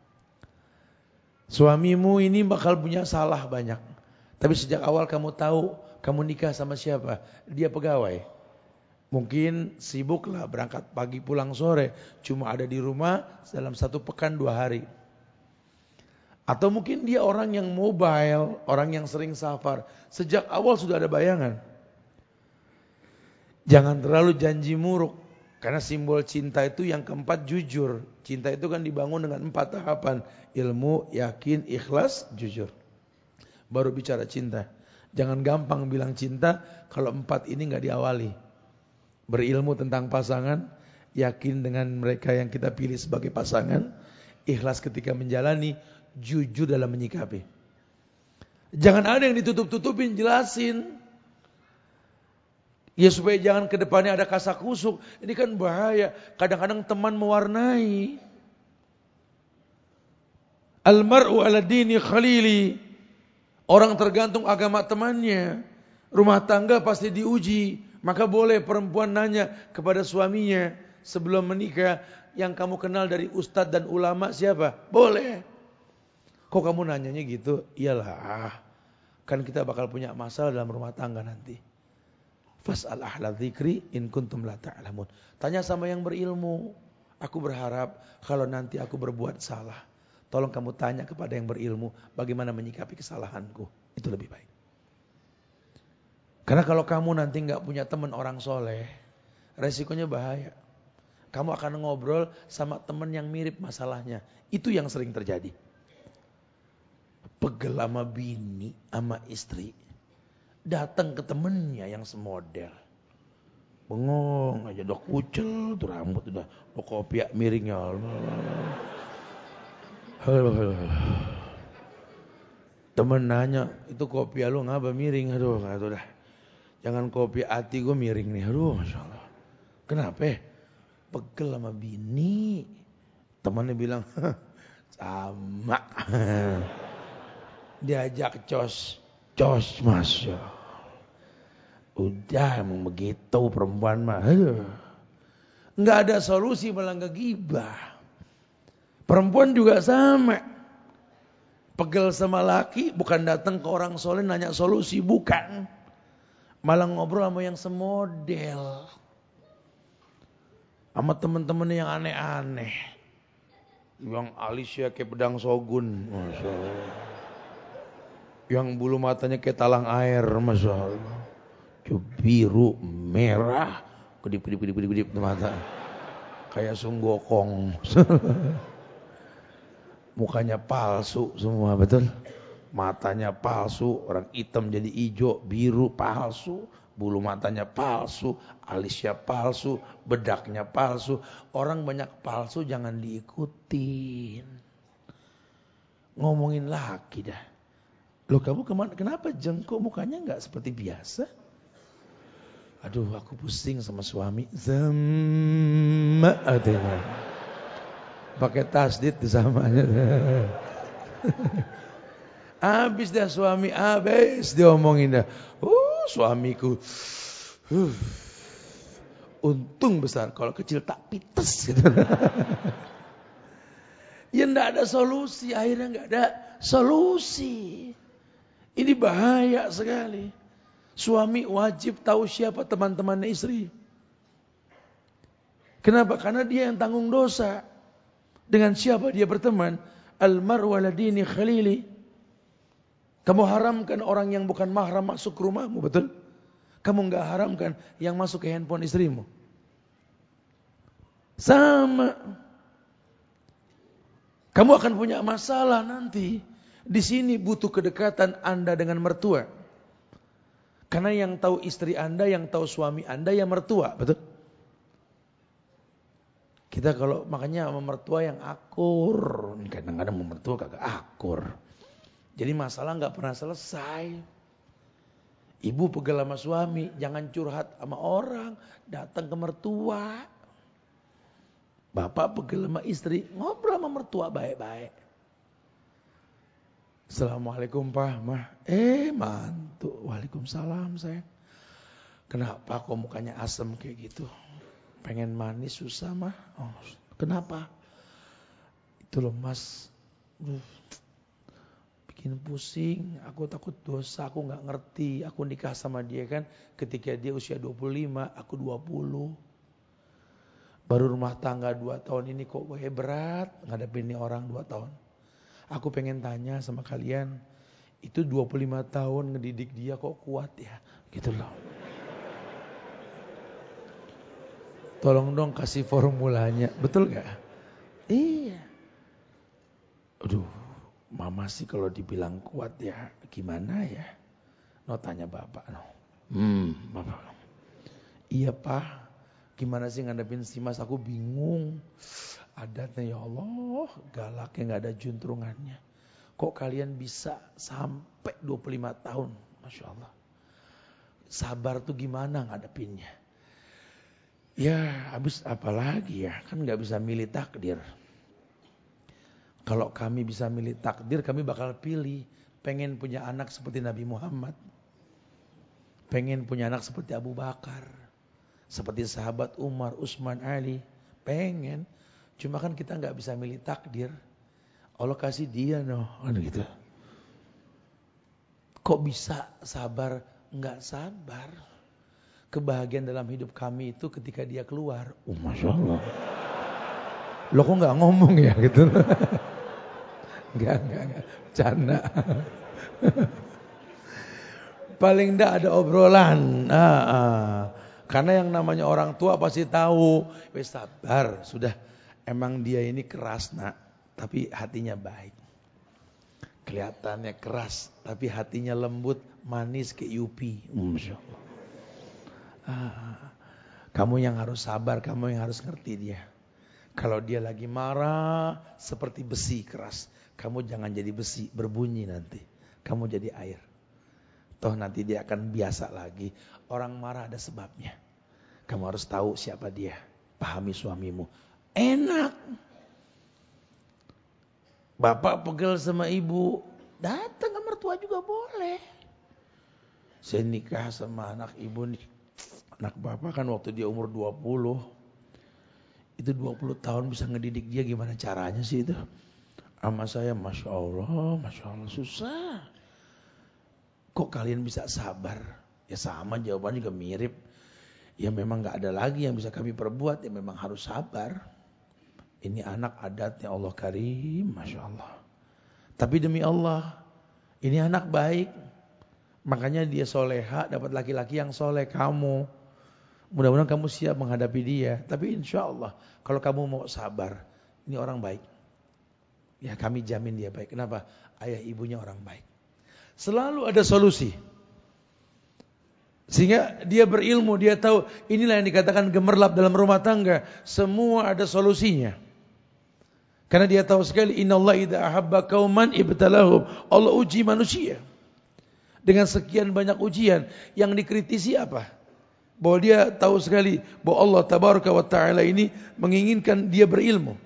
S1: Suamimu ini bakal punya salah banyak. Tapi sejak awal kamu tahu kamu nikah sama siapa. Dia pegawai. Mungkin sibuklah berangkat pagi pulang sore. Cuma ada di rumah dalam 1 pekan 2 hari. Atau mungkin dia orang yang mobile, orang yang sering safar. Sejak awal sudah ada bayangan. Jangan terlalu janji muruk. Karena simbol cinta itu yang keempat jujur. Cinta itu kan dibangun dengan 4 tahapan. Ilmu, yakin, ikhlas, jujur. Baru bicara cinta. Jangan gampang bilang cinta kalau 4 ini gak diawali. Berilmu tentang pasangan, yakin dengan mereka yang kita pilih sebagai pasangan, ikhlas ketika menjalani, jujur dalam menyikapi. Jangan ada yang ditutup-tutupin, jelasin. Ya supaya jangan ke depannya ada kasak kusuk. Ini kan bahaya. Kadang-kadang teman mewarnai. Almar'u ala dini khalili. Orang tergantung agama temannya. Rumah tangga pasti diuji. Maka boleh perempuan nanya kepada suaminya sebelum menikah, yang kamu kenal dari ustadz dan ulama siapa? Boleh. Kok kamu nanyanya gitu? Iyalah, kan kita bakal punya masalah dalam rumah tangga nanti. Fas'al ahla dzikri in kuntum la ta'lamun. Tanya sama yang berilmu. Aku berharap kalau nanti aku berbuat salah, tolong kamu tanya kepada yang berilmu bagaimana menyikapi kesalahanku. Itu lebih baik. Karena kalau kamu nanti gak punya teman orang soleh, resikonya bahaya. Kamu akan ngobrol sama teman yang mirip masalahnya. Itu yang sering terjadi. Pegel sama bini, sama istri, datang ke temennya yang semodel. Bengong aja, udah kucel tuh rambut, udah kopiak miringnya. Temen nanya, itu kopiak lu ngapa miring? Aduh, dah. Jangan kopi hati gue miring nih. Aduh, Masya Allah. Kenapa? Pegel sama bini. Temannya bilang, sama. Diajak cos Masya Allah. Udah emang begitu perempuan mah. Nggak ada solusi malah ngegibah. Perempuan juga sama. Pegel sama laki bukan datang ke orang soleh nanya solusi, bukan. Malah ngobrol sama yang semodel. Sama temen-temennya yang aneh-aneh. Yang alisnya kayak pedang Shogun. Masya Allah. Yang bulu matanya kayak talang air. Masya Allah. Biru, merah. Kedip-kedip mata. Kayak sunggokong. Mukanya palsu semua, betul? Matanya palsu, orang hitam jadi hijau, biru palsu, bulu matanya palsu, alisnya palsu, bedaknya palsu. Orang banyak palsu jangan diikutin. Ngomongin laki dah. Loh kamu kenapa jengkok mukanya enggak seperti biasa? Aduh aku pusing sama suami. Zamma adena. Pakai tasdid samanya. Habis dah suami, habis dia omongin dah. Suamiku. Untung besar, kalau kecil tak pites gitu. Ya enggak ada solusi, akhirnya enggak ada solusi. Ini bahaya sekali. Suami wajib tahu siapa teman-temannya istri. Kenapa? Karena dia yang tanggung dosa. Dengan siapa dia berteman? Al-mar'u ala dini khalili. Kamu haramkan orang yang bukan mahram masuk ke rumahmu, betul? Kamu enggak haramkan yang masuk ke handphone istrimu. Sama. Kamu akan punya masalah nanti. Di sini butuh kedekatan Anda dengan mertua. Karena yang tahu istri Anda, yang tahu suami Anda, ya mertua, betul? Kita kalau makanya sama mertua yang akur, kadang-kadang sama mertua kagak akur. Jadi masalah nggak pernah selesai. Ibu pegel sama suami, jangan curhat sama orang, datang ke mertua. Bapak pegel sama istri, ngobrol sama mertua baik-baik. Assalamualaikum Pak, Mah. Mantu. Waalaikumsalam sayang. Kenapa kok mukanya asem kayak gitu? Pengen manis susah Mah. Kenapa? Itu loh Mas. Bikin pusing. Aku takut dosa. Aku gak ngerti. Aku nikah sama dia kan ketika dia usia 25. Aku 20. Baru rumah tangga 2 tahun ini kok berat ngadepin ini orang 2 tahun. Aku pengen tanya sama kalian. Itu 25 tahun ngedidik dia kok kuat ya? Gitu loh. Tolong dong kasih formulanya. Betul gak? Iya. Aduh, mama sih kalau dibilang kuat ya gimana ya? No tanya bapak no. Bapak. Iya Pak. Gimana sih ngadepin si Mas? Aku bingung. Adatnya ya Allah, galaknya gak ada juntrungannya. Kok kalian bisa sampai 25 tahun? Masya Allah. Sabar tuh gimana ngadepinnya? Ya habis apalagi ya, kan gak bisa milih takdir. Kalau kami bisa milih takdir, kami bakal pilih. Pengen punya anak seperti Nabi Muhammad. Pengen punya anak seperti Abu Bakar. Seperti sahabat Umar, Utsman, Ali. Pengen. Cuma kan kita gak bisa milih takdir. Allah kasih dia kan gitu. Kok bisa sabar? Gak sabar. Kebahagiaan dalam hidup kami itu ketika dia keluar. Masya Allah. Lo kok gak ngomong ya gitu. Enggak. Canda. Paling enggak ada obrolan. Karena yang namanya orang tua pasti tahu. Wes sabar, sudah. Emang dia ini keras nak. Tapi hatinya baik. Kelihatannya keras. Tapi hatinya lembut, manis kayak Yupi. Masya Allah. Kamu yang harus sabar, kamu yang harus ngerti dia. Kalau dia lagi marah, seperti besi keras. Kamu jangan jadi besi, berbunyi nanti. Kamu jadi air. Toh nanti dia akan biasa lagi. Orang marah ada sebabnya. Kamu harus tahu siapa dia. Pahami suamimu. Enak. Bapak pegel sama ibu. Datang ke mertua juga boleh. Saya nikah sama anak ibu nih. Anak bapak kan waktu dia umur 20. Itu 20 tahun bisa ngedidik dia gimana caranya sih itu. Sama saya Masya Allah susah. Kok kalian bisa sabar? Ya sama jawabannya juga mirip. Ya memang gak ada lagi yang bisa kami perbuat, ya memang harus sabar. Ini anak adatnya Allah Karim, Masya Allah. Tapi demi Allah, ini anak baik. Makanya dia soleha, dapat laki-laki yang soleh kamu. Mudah-mudahan kamu siap menghadapi dia. Tapi insya Allah, kalau kamu mau sabar, ini orang baik. Ya kami jamin dia baik. Kenapa? Ayah ibunya orang baik. Selalu ada solusi. Sehingga dia berilmu, dia tahu inilah yang dikatakan gemerlap dalam rumah tangga. Semua ada solusinya. Karena dia tahu sekali, innallaha idza ahabba qauman ibtalahum. Allah uji manusia. Dengan sekian banyak ujian, yang dikritisi apa? Bahwa dia tahu sekali bahwa Allah tabaraka wa ta'ala ini menginginkan dia berilmu.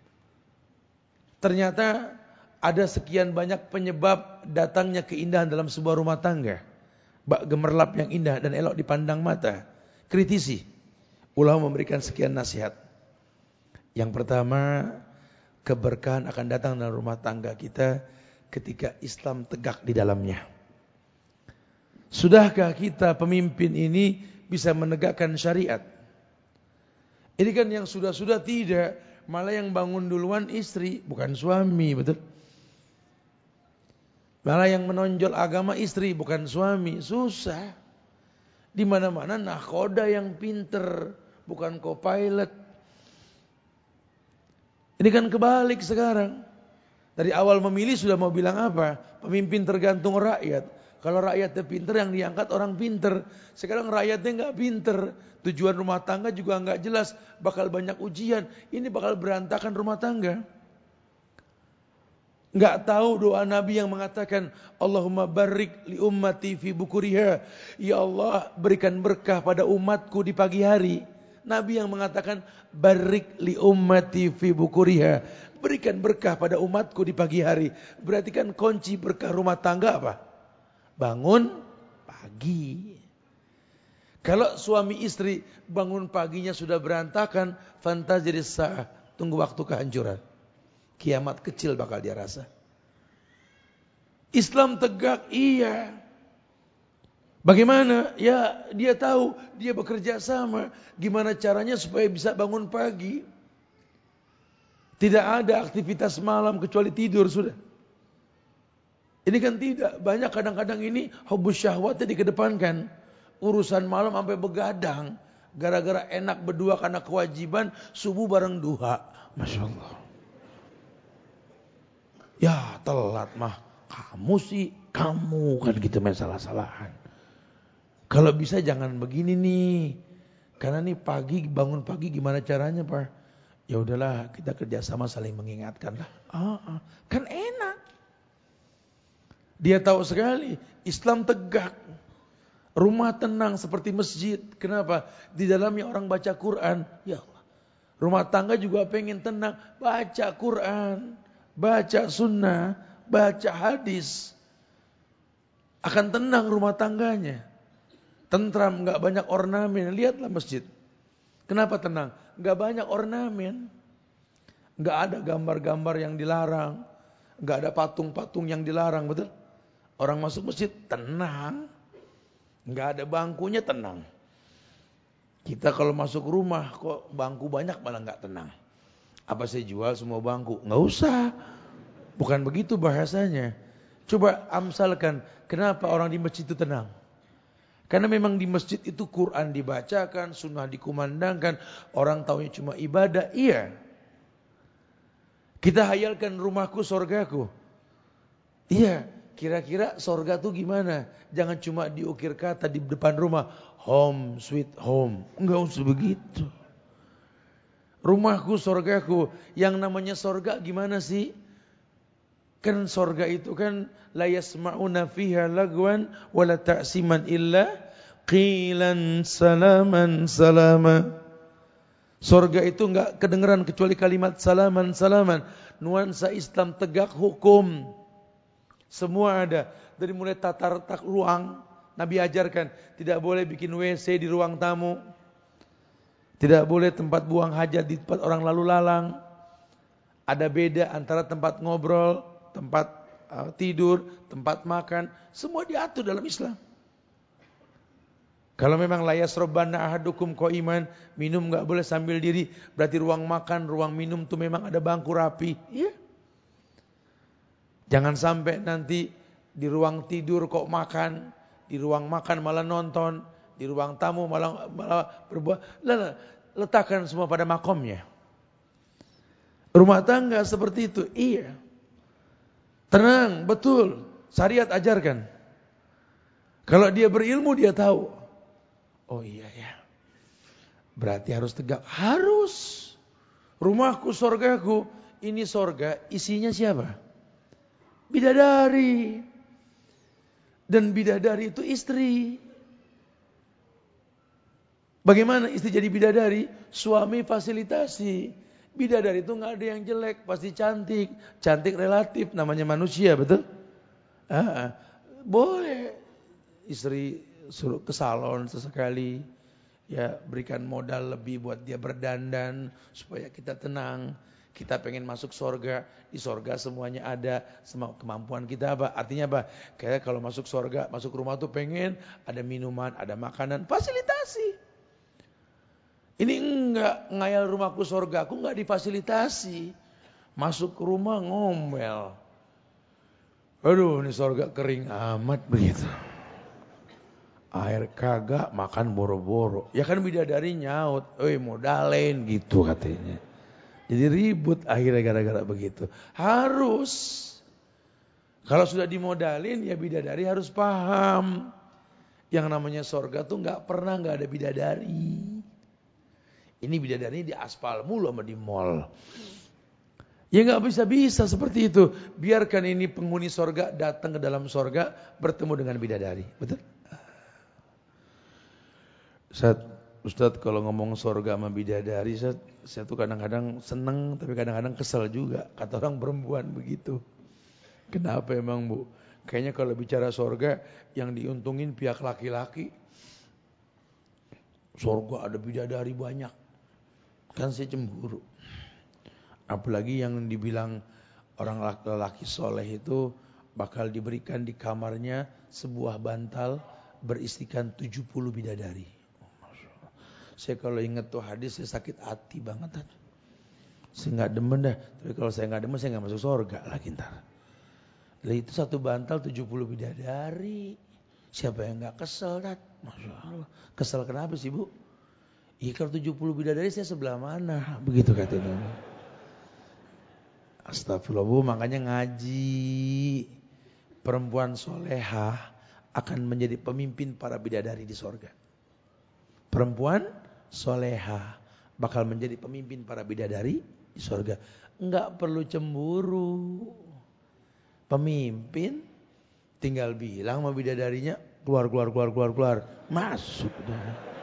S1: Ternyata ada sekian banyak penyebab datangnya keindahan dalam sebuah rumah tangga. Bak gemerlap yang indah dan elok dipandang mata. Kritisi. Ulama memberikan sekian nasihat. Yang pertama, keberkahan akan datang dalam rumah tangga kita ketika Islam tegak di dalamnya. Sudahkah kita pemimpin ini bisa menegakkan syariat? Ini kan yang sudah-sudah tidak. Malah yang bangun duluan istri, bukan suami, betul? Malah yang menonjol agama istri, bukan suami. Susah. Di mana-mana nahkoda yang pinter, bukan co-pilot. Ini kan kebalik sekarang. Dari awal memilih sudah mau bilang apa? Pemimpin tergantung rakyat. Kalau rakyatnya pinter, yang diangkat orang pinter. Sekarang rakyatnya nggak pinter. Tujuan rumah tangga juga nggak jelas. Bakal banyak ujian. Ini bakal berantakan rumah tangga. Enggak tahu doa Nabi yang mengatakan Allahumma barik li ummati fi bukuriha. Ya Allah, berikan berkah pada umatku di pagi hari. Nabi yang mengatakan barik li ummati fi bukuriha. Berikan berkah pada umatku di pagi hari. Berarti kan kunci berkah rumah tangga apa? Bangun pagi. Kalau suami istri bangun paginya sudah berantakan, fantazir sa'ah, tunggu waktu kehancuran. Kiamat kecil bakal dia rasa. Islam tegak, iya. Bagaimana? Ya dia tahu, dia bekerja sama. Gimana caranya supaya bisa bangun pagi? Tidak ada aktivitas malam kecuali tidur sudah. Ini kan tidak. Banyak kadang-kadang ini hubus syahwatnya dikedepankan. Urusan malam sampai begadang. Gara-gara enak berdua karena kewajiban, subuh bareng duha. Masya Allah. Ya telat mah, kamu sih, kamu kan gitu main salah-salahan. Kalau bisa jangan begini nih, karena nih pagi bangun pagi gimana caranya Pak? Ya udahlah kita kerjasama saling mengingatkan lah. Kan enak. Dia tahu sekali Islam tegak, rumah tenang seperti masjid. Kenapa? Di dalamnya orang baca Quran. Ya Allah, rumah tangga juga pengen tenang, baca Quran. Baca sunnah, baca hadis, akan tenang rumah tangganya. Tentram, gak banyak ornamen. Lihatlah masjid. Kenapa tenang? Gak banyak ornamen. Gak ada gambar-gambar yang dilarang. Gak ada patung-patung yang dilarang, betul? Orang masuk masjid tenang. Gak ada bangkunya tenang. Kita kalau masuk rumah kok bangku banyak malah gak tenang. Apa saya jual semua bangku? Nggak usah. Bukan begitu bahasanya. Coba amsalkan, kenapa orang di masjid itu tenang? Karena memang di masjid itu Quran dibacakan, sunnah dikumandangkan, orang taunya cuma ibadah. Iya. Kita hayalkan rumahku sorgaku. Iya. Kira-kira sorga itu gimana? Jangan cuma diukir kata di depan rumah, home sweet home. Enggak usah begitu. Rumahku, sorgaku. Yang namanya sorga gimana sih? Kan sorga itu kan la yasma'una fiha lagwan wala ta'siman illa qilan salaman salama. Sorga itu enggak kedengeran kecuali kalimat salaman salaman. Nuansa Islam tegak hukum. Semua ada. Dari mulai tata letak ruang, Nabi ajarkan tidak boleh bikin WC di ruang tamu. Tidak boleh tempat buang hajat di tempat orang lalu lalang. Ada beda antara tempat ngobrol, tempat tidur, tempat makan. Semua diatur dalam Islam. Kalau memang layas robbana ahadukum qa'iman, minum enggak boleh sambil diri, berarti ruang makan, ruang minum tuh memang ada bangku rapi. Iya. Jangan sampai nanti di ruang tidur kok makan, di ruang makan malah nonton, di ruang tamu malah berbuat. Letakkan semua pada makomnya. Rumah tangga seperti itu, iya. Tenang, betul. Syariat ajarkan. Kalau dia berilmu dia tahu. Oh iya ya. Berarti harus tegak. Harus. Rumahku sorgaku. Ini sorga isinya siapa? Bidadari. Dan bidadari itu istri. Bagaimana istri jadi bidadari? Suami fasilitasi. Bidadari itu gak ada yang jelek. Pasti cantik. Cantik relatif. Namanya manusia, betul? Boleh. Istri suruh ke salon sesekali, ya berikan modal lebih buat dia berdandan supaya kita tenang. Kita pengen masuk surga, di surga semuanya ada, semua kemampuan kita apa? Artinya apa? Kayak kalau masuk surga, masuk rumah tuh pengen ada minuman, ada makanan, fasilitasi. Ini enggak ngayal rumahku surga, aku enggak difasilitasi. Masuk ke rumah ngomel. Aduh, ini surga kering amat begitu. Air kagak, makan boro-boro. Ya kan bidadari nyaut, modalin gitu katanya. Jadi ribut akhirnya gara-gara begitu. Harus. Kalau sudah dimodalin ya bidadari harus paham. Yang namanya sorga tuh gak pernah gak ada bidadari. Ini bidadari di aspal mulu sama di mall. Ya gak bisa-bisa seperti itu. Biarkan ini penghuni sorga datang ke dalam sorga bertemu dengan bidadari. Betul? Ustadz kalau ngomong surga sama bidadari, saya tuh kadang-kadang seneng tapi kadang-kadang kesel juga. Kata orang perempuan begitu. Kenapa emang Bu? Kayaknya kalau bicara surga yang diuntungin pihak laki-laki. Surga ada bidadari banyak. Kan saya cemburu. Apalagi yang dibilang orang laki-laki soleh itu bakal diberikan di kamarnya sebuah bantal berisikan 70 bidadari. Saya kalau ingat tuh hadis saya sakit hati banget. Saya gak demen dah. Tapi kalau saya gak demen saya gak masuk surga lagi ntar. Lah itu satu bantal 70 bidadari. Siapa yang gak kesel dah? Masya Allah. Kesel kenapa sih Bu? Iya kalau 70 bidadari saya sebelah mana? Begitu katanya. Astagfirullah Bu, makanya ngaji. Perempuan solehah akan menjadi pemimpin para bidadari di surga. Perempuan soleha bakal menjadi pemimpin para bidadari di surga. Enggak perlu cemburu. Pemimpin tinggal bilang sama bidadarinya keluar. Masuk dah.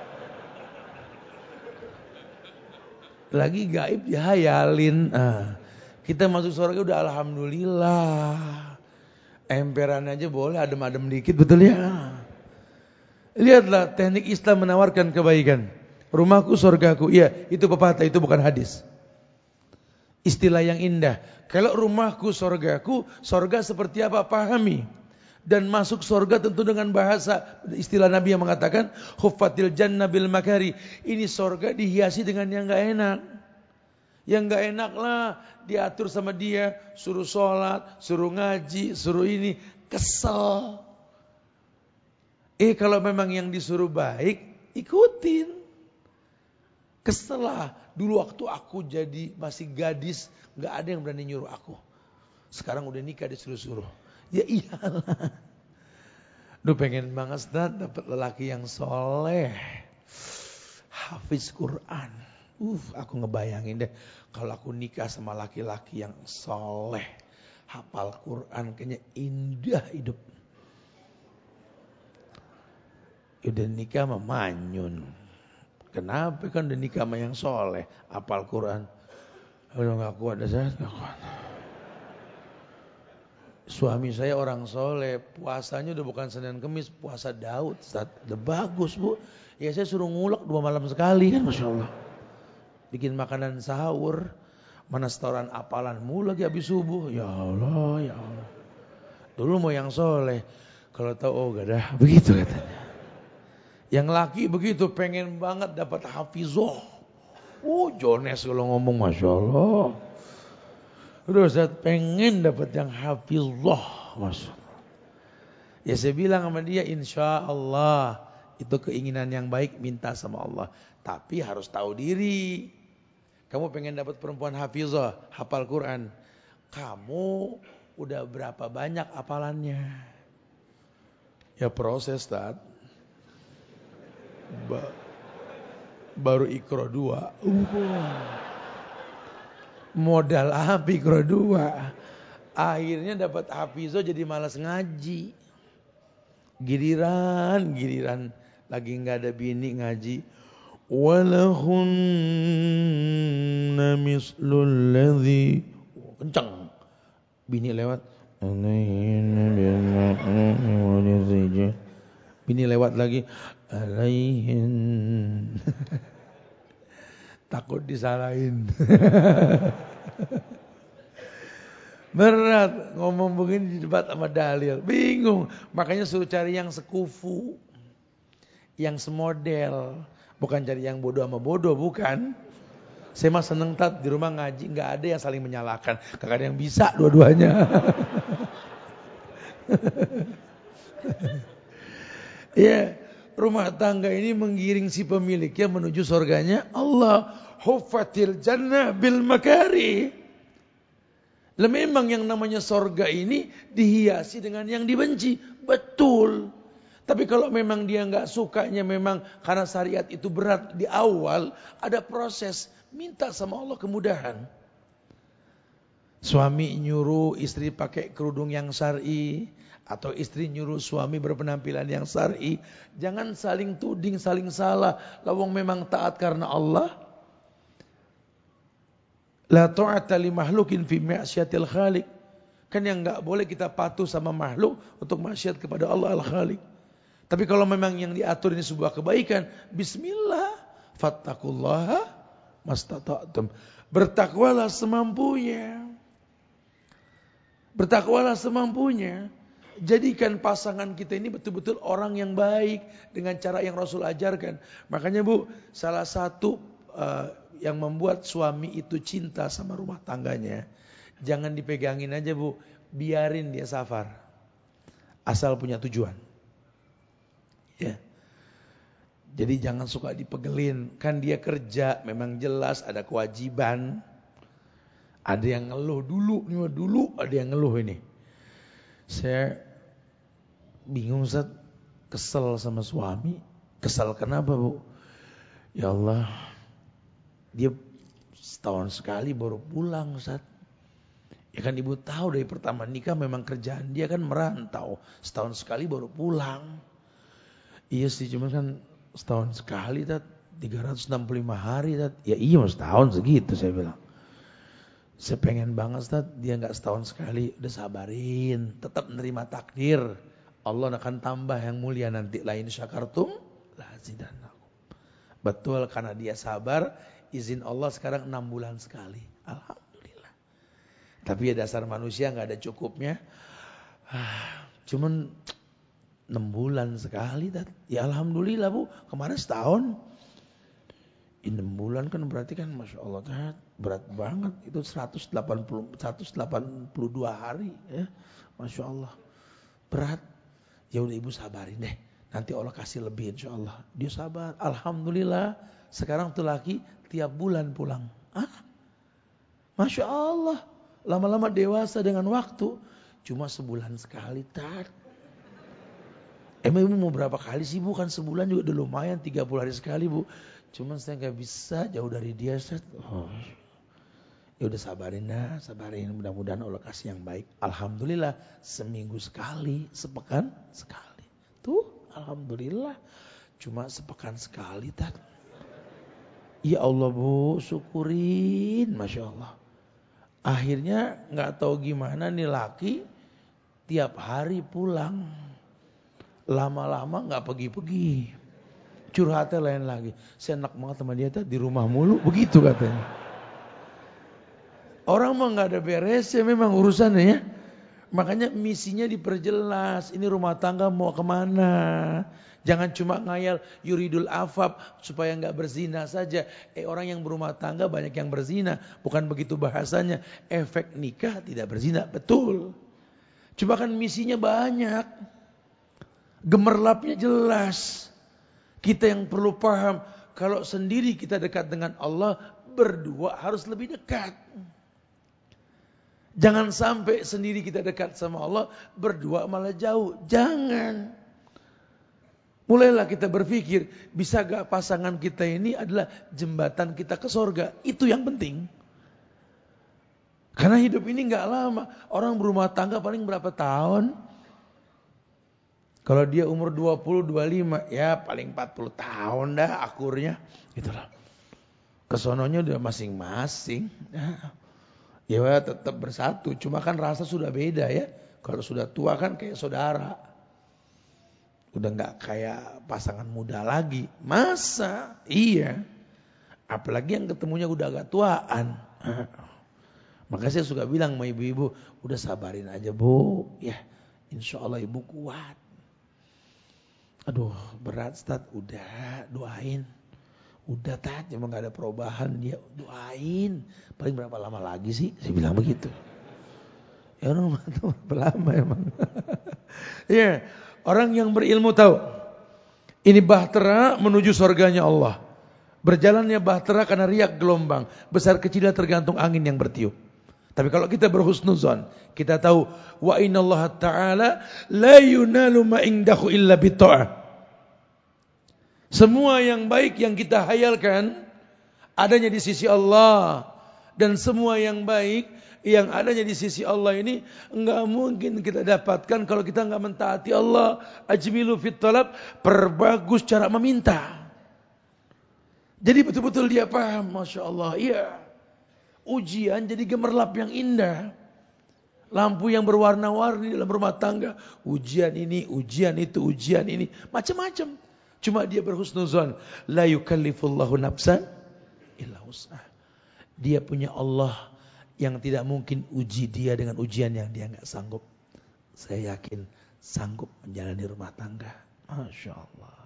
S1: Lagi gaib dihayalin. Kita masuk surga udah alhamdulillah. Emperan aja boleh adem-adem dikit, betul ya? Lihatlah teknik Islam menawarkan kebaikan. Rumahku surgaku. Iya, itu pepatah, itu bukan hadis. Istilah yang indah. Kalau rumahku surgaku, surga seperti apa? Pahami. Dan masuk surga tentu dengan bahasa. Istilah Nabi yang mengatakan, Huffatil jannah bil makari. Ini surga dihiasi dengan yang gak enak. Yang gak enak lah, diatur sama dia. Suruh sholat, suruh ngaji, suruh ini. Kesel. Kalau memang yang disuruh baik, ikutin. Kesel lah. Dulu waktu aku jadi masih gadis, gak ada yang berani nyuruh aku. Sekarang udah nikah disuruh-suruh. Ya iyalah. Duh pengen banget dapat lelaki yang soleh. Hafiz Quran. Aku ngebayangin deh. Kalau aku nikah sama laki-laki yang soleh. Hafal Quran, kayaknya indah hidup. Udah nikah sama manyun. Kenapa kan udah nikah sama yang soleh, hafal Quran. Udah gak kuat, gak kuat. Suami saya orang soleh, puasanya udah bukan Senin Kemis, puasa Daud. Udah bagus Bu. Ya saya suruh ngulek 2 malam sekali kan, Masya Allah. Bikin makanan sahur, mana setoran apalanmu lagi habis subuh. Ya Allah, ya Allah. Dulu mau yang soleh, kalau tahu gak dah, begitu katanya. Yang laki begitu pengen banget dapat hafizah. Jones kalau ngomong Masya Allah. Udah Ustaz pengen dapat yang hafizah. Masya Allah. Ya saya bilang sama dia insya Allah. Itu keinginan yang baik minta sama Allah. Tapi harus tahu diri. Kamu pengen dapat perempuan hafizah, hafal Quran. Kamu udah berapa banyak hafalannya? Ya proses Ustaz. Baru Iqra 2. Modal apa Iqra 2? Akhirnya dapat hafizah jadi malas ngaji. Giliran lagi enggak ada bini ngaji. Walahunna mislul ladzi. Kencang. Bini lewat. Bini lewat lagi. Alaihin. Takut disalahin. Berat ngomong begini di debat sama dalil. Bingung. Makanya suruh cari yang sekufu. Yang semodel. Bukan cari yang bodoh sama bodoh. Bukan. Saya mah seneng tat di rumah ngaji. Gak ada yang saling menyalahkan. Gak ada yang bisa dua-duanya. Ya, rumah tangga ini menggiring si pemiliknya menuju surganya Allah. Huffatil jannah bil makari. Lah memang yang namanya surga ini dihiasi dengan yang dibenci. Betul. Tapi kalau memang dia nggak sukanya memang karena syariat itu berat di awal, ada proses. Minta sama Allah kemudahan. Suami nyuruh istri pakai kerudung yang syar'i. Atau istri nyuruh suami berpenampilan yang syar'i. Jangan saling tuding, saling salah. Lawang memang taat karena Allah. La ta'ata li makhlukin fi ma'syatil khaliq. Kan yang enggak boleh kita patuh sama makhluk untuk maksiat kepada Allah Al-Khaliq. Tapi kalau memang yang diatur ini sebuah kebaikan, bismillah, fattaqullaha mastata'tum. Bertakwalah semampunya. Bertakwalah semampunya. Jadikan pasangan kita ini betul-betul orang yang baik dengan cara yang Rasul ajarkan. Makanya Bu, salah satu yang membuat suami itu cinta sama rumah tangganya, jangan dipegangin aja Bu, biarin dia safar. Asal punya tujuan. Ya. Jadi jangan suka dipegelin, kan dia kerja, memang jelas ada kewajiban. Ada yang ngeluh dulu ada yang ngeluh ini. Saya bingung Ustaz, kesel sama suami. Kesel kenapa Bu? Ya Allah, dia setahun sekali baru pulang Ustaz. Ya kan ibu tahu dari pertama nikah memang kerjaan dia kan merantau. Setahun sekali baru pulang. Iya sih, cuma kan setahun sekali Tat, 365 hari Tat. Ya iya setahun segitu saya bilang. Saya pengen banget Ustaz, dia gak setahun sekali, udah sabarin, tetap menerima takdir. Allah akan tambah yang mulia nanti. Lain syakartum, lazidannakum. Betul, karena dia sabar, izin Allah sekarang 6 bulan sekali. Alhamdulillah. Tapi ya dasar manusia gak ada cukupnya. Cuman 6 bulan sekali. Ya Alhamdulillah Bu, kemarin setahun. 6 bulan kan berarti kan Masya Allah berat banget. Itu 182 hari ya. Masya Allah berat. Ya udah ibu sabarin deh, nanti Allah kasih lebih insya Allah. Dia sabar, Alhamdulillah. Sekarang tuh laki tiap bulan pulang. Masya Allah. Lama-lama dewasa dengan waktu. Cuma sebulan sekali Tat. Emang ibu mau berapa kali sih Bu? Kan sebulan juga udah lumayan, 30 hari sekali Bu. Cuman saya gak bisa jauh dari dia Ustaz. Ya udah sabarin dah, sabarin. Mudah-mudahan Allah kasih yang baik. Alhamdulillah, seminggu sekali, sepekan sekali. Tuh, Alhamdulillah. Cuma sepekan sekali Tat. Ya Allah Bu, syukurin, Masya Allah. Akhirnya gak tahu gimana nih laki tiap hari pulang. Lama-lama gak pergi-pergi. Curhatnya lain lagi. Saya enak banget sama dia di rumah mulu. Begitu katanya. Orang mah gak ada beres ya memang urusannya ya. Makanya misinya diperjelas. Ini rumah tangga mau kemana? Jangan cuma ngayal yuridul afaf supaya nggak berzina saja. Orang yang berumah tangga banyak yang berzina. Bukan begitu bahasanya. Efek nikah tidak berzina. Betul. Cuma kan misinya banyak. Gemerlapnya jelas. Kita yang perlu paham. Kalau sendiri kita dekat dengan Allah, berdua harus lebih dekat. Jangan sampai sendiri kita dekat sama Allah, berdua malah jauh. Jangan. Mulailah kita berpikir, bisa gak pasangan kita ini adalah jembatan kita ke surga. Itu yang penting. Karena hidup ini gak lama. Orang berumah tangga paling berapa tahun? Kalau dia umur 20, 25, ya paling 40 tahun dah akurnya. Itulah. Kesononya udah masing-masing. Ya tetap bersatu, cuma kan rasa sudah beda ya. Kalau sudah tua kan kayak saudara. Udah gak kayak pasangan muda lagi. Masa? Iya. Apalagi yang ketemunya udah agak tuaan. Makanya saya suka bilang sama ibu-ibu, udah sabarin aja bu. Ya, insya Allah ibu kuat. Aduh berat Ustaz, udah doain. Udah Tat, emang gak ada perubahan. Dia doain. Paling berapa lama lagi sih? Saya bilang begitu. Ya orang tahu berapa lama emang. Ya, orang yang berilmu tahu. Ini bahtera menuju surganya Allah. Berjalannya bahtera karena riak gelombang. Besar kecilnya tergantung angin yang bertiup. Tapi kalau kita berhusnuzon, kita tahu wa innallaha ta'ala la yunalu ma indahu illa bitta'ah. Semua yang baik yang kita hayalkan adanya di sisi Allah, dan semua yang baik yang adanya di sisi Allah ini enggak mungkin kita dapatkan kalau kita enggak mentaati Allah. Ajmilu fit talab, perbagus cara meminta. Jadi betul-betul dia paham, Masya Allah. Iya. Ujian jadi gemerlap yang indah. Lampu yang berwarna-warni dalam rumah tangga. Ujian ini, ujian itu, ujian ini. Macam-macam. Cuma dia berhusnuzon. La yukallifullahu nafsan illa wus'ah. Dia punya Allah yang tidak mungkin uji dia dengan ujian yang dia enggak sanggup. Saya yakin sanggup menjalani rumah tangga. Masya Allah.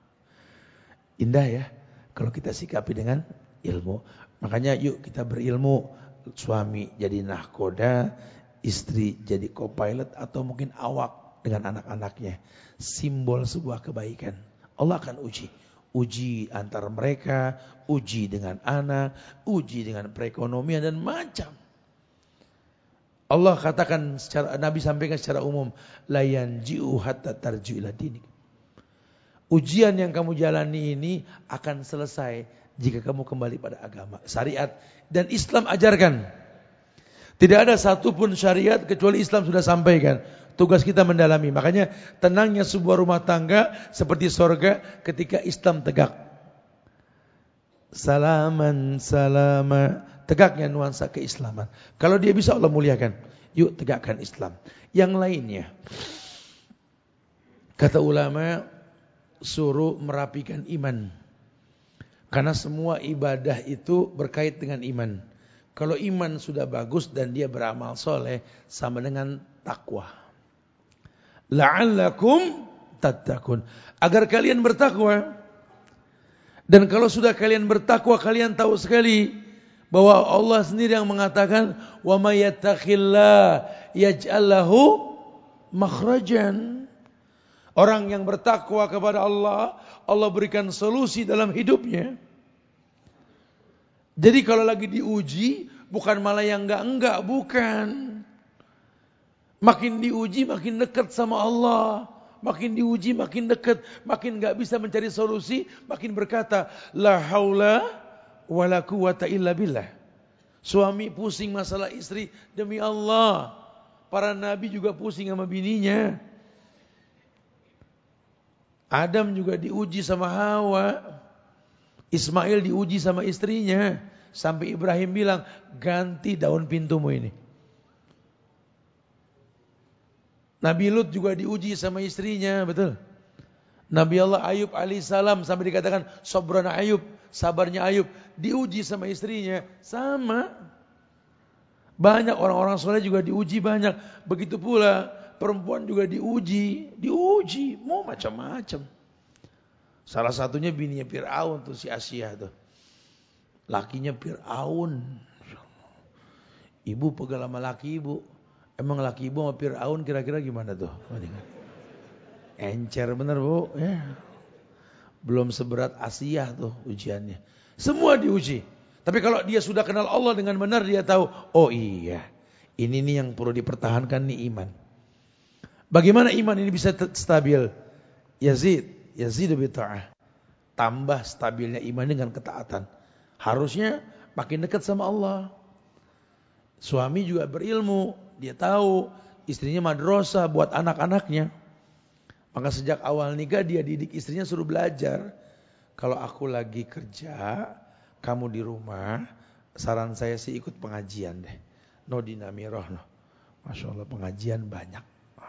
S1: Indah ya. Kalau kita sikapi dengan ilmu. Makanya yuk kita berilmu. Suami jadi nahkoda, istri jadi co-pilot, atau mungkin awak dengan anak-anaknya. Simbol sebuah kebaikan. Allah akan uji. Uji antar mereka, uji dengan anak, uji dengan perekonomian dan macam. Allah katakan secara, Nabi sampaikan secara umum, la yanji'u hatta tarji'u ila dinik. Ujian yang kamu jalani ini akan selesai jika kamu kembali pada agama, syariat. Dan Islam ajarkan. Tidak ada satupun syariat kecuali Islam sudah sampaikan. Tugas kita mendalami. Makanya tenangnya sebuah rumah tangga seperti sorga ketika Islam tegak. Salaman salama. Tegaknya nuansa keislaman. Kalau dia bisa Allah muliakan. Yuk tegakkan Islam. Yang lainnya. Kata ulama, suruh merapikan iman. Karena semua ibadah itu berkait dengan iman. Kalau iman sudah bagus dan dia beramal soleh, sama dengan takwa. La'allakum tattaqun. Agar kalian bertakwa. Dan kalau sudah kalian bertakwa, kalian tahu sekali bahwa Allah sendiri yang mengatakan, wa may yattaqillah yaj'al lahu makhrajan. Orang yang bertakwa kepada Allah, Allah berikan solusi dalam hidupnya. Jadi kalau lagi diuji, bukan malah yang enggak, bukan. Makin diuji, makin dekat sama Allah. Makin diuji, makin dekat. Makin enggak bisa mencari solusi, makin berkata, la haula wa la quwata illa billah. Suami pusing masalah istri, demi Allah. Para nabi juga pusing sama bininya. Adam juga diuji sama Hawa. Ismail diuji sama istrinya. Sampai Ibrahim bilang, ganti daun pintumu ini. Nabi Lut juga diuji sama istrinya, betul. Nabi Allah Ayub alaihissalam sampai dikatakan sabran Ayub, sabarnya Ayub, diuji sama istrinya, sama. Banyak orang-orang soleh juga diuji banyak. Begitu pula perempuan juga diuji, mau macam-macam. Salah satunya bininya Fir'aun tuh si Asia tuh. Lakinya Fir'aun. Ibu pegal sama laki ibu. Emang laki ibu sama Fir'aun kira-kira gimana tuh? Encer bener bu. Ya. Belum seberat Asia tuh ujiannya. Semua diuji. Tapi kalau dia sudah kenal Allah dengan benar, dia tahu, oh iya, ini nih yang perlu dipertahankan nih iman. Bagaimana iman ini bisa stabil? Yazid bita'ah. Tambah stabilnya iman dengan ketaatan. Harusnya makin dekat sama Allah. Suami juga berilmu, dia tahu istrinya madrasah buat anak-anaknya. Maka sejak awal nikah dia didik istrinya suruh belajar. Kalau aku lagi kerja, kamu di rumah, saran saya sih ikut pengajian deh. No dinamiroh no. Masya Allah pengajian banyak.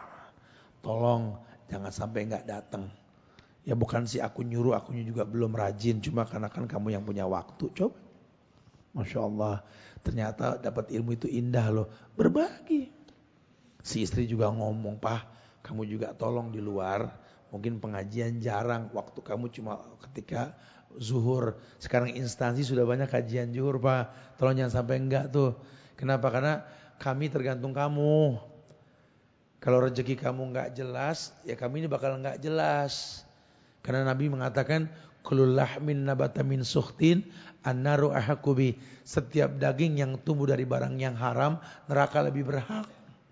S1: Tolong jangan sampai nggak datang. Ya bukan sih aku nyuruh, akunya juga belum rajin. Cuma karena kan kamu yang punya waktu. Coba. Masya Allah. Ternyata dapat ilmu itu indah loh. Berbagi. Si istri juga ngomong, Pak, kamu juga tolong di luar. Mungkin pengajian jarang. Waktu kamu cuma ketika zuhur. Sekarang instansi sudah banyak kajian zuhur, Pak. Tolong jangan sampai enggak tuh. Kenapa? Karena kami tergantung kamu. Kalau rezeki kamu enggak jelas, ya kami ini bakal enggak jelas. Karena Nabi mengatakan, kullu lahmin nabata min sukhtin annaru ahaqubi. Setiap daging yang tumbuh dari barang yang haram, neraka lebih berhak.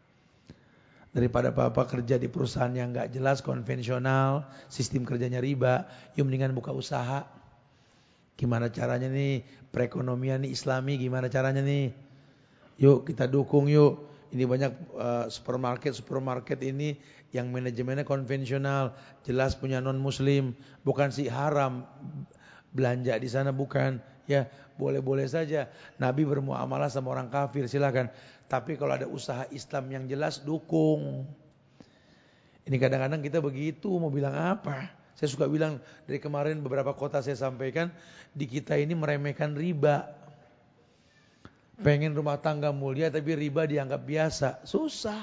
S1: Daripada Bapak kerja di perusahaan yang enggak jelas, konvensional, sistem kerjanya riba, yuk mendingan buka usaha. Gimana caranya nih perekonomian nih Islami, gimana caranya nih? Yuk kita dukung yuk. Ini banyak supermarket ini yang manajemennya konvensional, jelas punya non muslim, bukan sih haram belanja di sana, bukan. Ya, boleh-boleh saja Nabi bermuamalah sama orang kafir, silakan. Tapi kalau ada usaha Islam yang jelas, dukung. Ini kadang-kadang kita begitu, mau bilang apa? Saya suka bilang dari kemarin beberapa kota saya sampaikan, di kita ini meremehkan riba. Pengen rumah tangga mulia tapi riba dianggap biasa. Susah.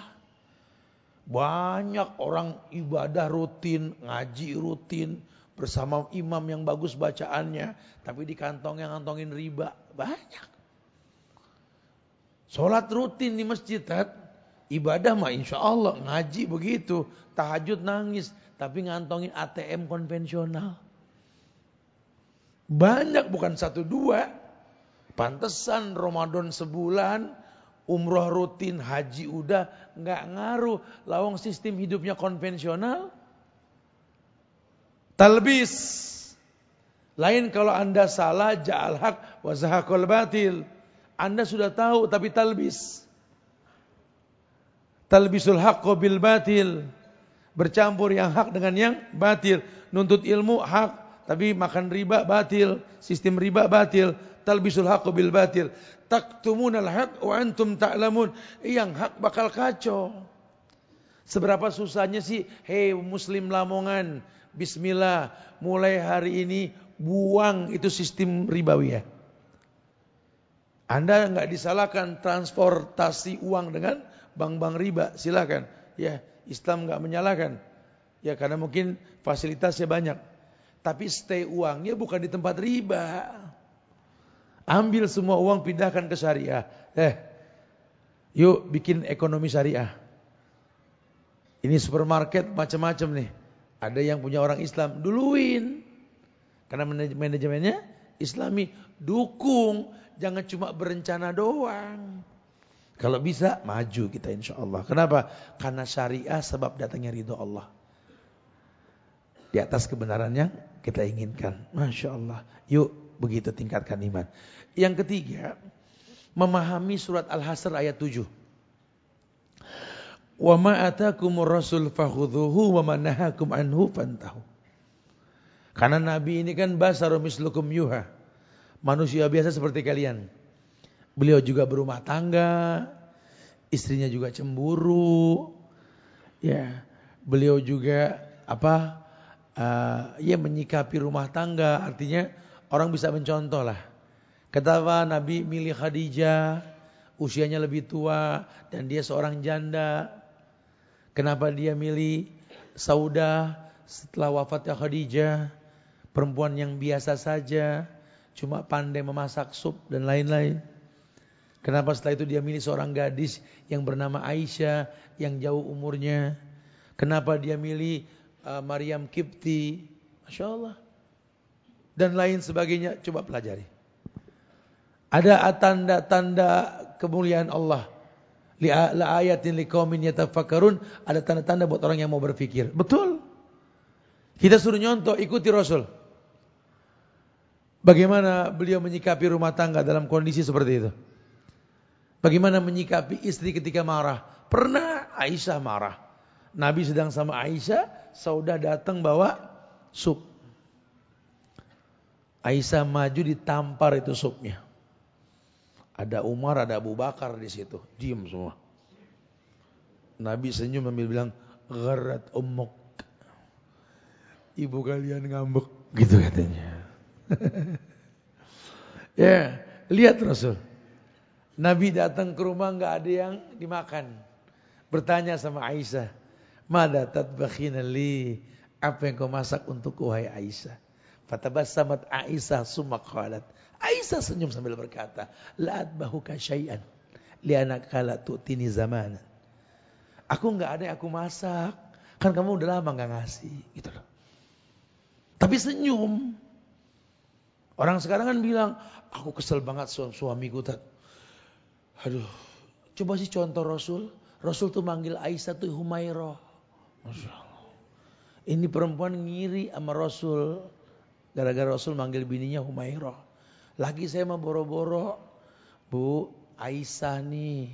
S1: Banyak orang ibadah rutin, ngaji rutin, bersama imam yang bagus bacaannya, tapi di kantongnya ngantongin riba. Banyak. Sholat rutin di masjid, ibadah mah insya Allah, ngaji begitu, tahajud nangis, tapi ngantongin ATM konvensional. Banyak, bukan satu dua. Pantesan Ramadan sebulan, umroh rutin, haji udah, nggak ngaruh. Lawang sistem hidupnya konvensional. Talbis. Lain kalau Anda salah, ja'al haq wa zahaqal batil. Anda sudah tahu tapi talbis. Talbisul haqqo bil batil. Bercampur yang hak dengan yang batil. Nuntut ilmu hak, tapi makan riba batil. Sistem riba batil. Talbisul haqqo bil batil. Taktumunal haq wa antum ta'lamun. Yang hak bakal kacau. Seberapa susahnya sih, hei muslim Lamongan, bismillah, mulai hari ini buang itu sistem ribawi ya. Anda enggak disalahkan transportasi uang dengan bank-bank riba, silakan. Ya, Islam enggak menyalahkan. Ya karena mungkin fasilitasnya banyak. Tapi stay uangnya bukan di tempat riba. Ambil semua uang pindahkan ke syariah. Yuk bikin ekonomi syariah. Ini supermarket macam-macam nih. Ada yang punya orang Islam, duluin. Karena manajemennya Islami, dukung. Jangan cuma berencana doang. Kalau bisa, maju kita insya Allah. Kenapa? Karena syariah sebab datangnya ridho Allah. Di atas kebenaran yang kita inginkan. Masya Allah. Yuk, begitu tingkatkan iman. Yang ketiga, memahami surat Al-Hasr ayat 7. Wa ma atakumur rasul fakhudhuhu wa ma nahakum anhu fantahu. Karena Nabi ini kan basarum mislukum yuha. Manusia biasa seperti kalian. Beliau juga berumah tangga, istrinya juga cemburu. Ya, beliau juga menyikapi rumah tangga, artinya orang bisa mencontoh lah. Kata Nabi milih Khadijah usianya lebih tua dan dia seorang janda. Kenapa dia milih Saudah setelah wafatnya Khadijah, perempuan yang biasa saja, cuma pandai memasak sup dan lain-lain. Kenapa setelah itu dia milih seorang gadis yang bernama Aisyah yang jauh umurnya? Kenapa dia milih Maryam Kipti? Masya Allah. Dan lain sebagainya, coba pelajari. Ada tanda-tanda kemuliaan Allah. La ayatin liqaumin yatafakkarun, ada tanda-tanda buat orang yang mau berpikir. Betul. Kita suruh nyontoh, ikuti Rasul. Bagaimana beliau menyikapi rumah tangga dalam kondisi seperti itu? Bagaimana menyikapi istri ketika marah? Pernah Aisyah marah. Nabi sedang sama Aisyah, Saudah datang bawa sup. Aisyah maju ditampar itu supnya. Ada Umar, ada Abu Bakar di situ, diam semua. Nabi senyum sambil bilang, "Gharrat ummuk." Ibu kalian ngambek, gitu katanya. Ya, lihat Rasul. Nabi datang ke rumah enggak ada yang dimakan. Bertanya sama Aisyah, "Mada tatbakhina li?" Apa yang kau masak untuk wahai Aisyah? Fatabassamat Aisyah summa qalat. Aisyah senyum sambil berkata, "La atbahuka syai'an li'annaka la tu'tini zamanan." Aku enggak ada yang aku masak. Kan kamu udah lama enggak ngasih, gitu loh. Tapi senyum. Orang sekarang kan bilang, "Aku kesel banget suamiku." Aduh, coba sih contoh Rasul. Rasul tuh manggil Aisyah tuh Humairah. Masya Allah. Ini perempuan ngiri sama Rasul. Gara-gara Rasul manggil bininya Humairah. Lagi saya mah boro-boro, Bu, Aisyah nih,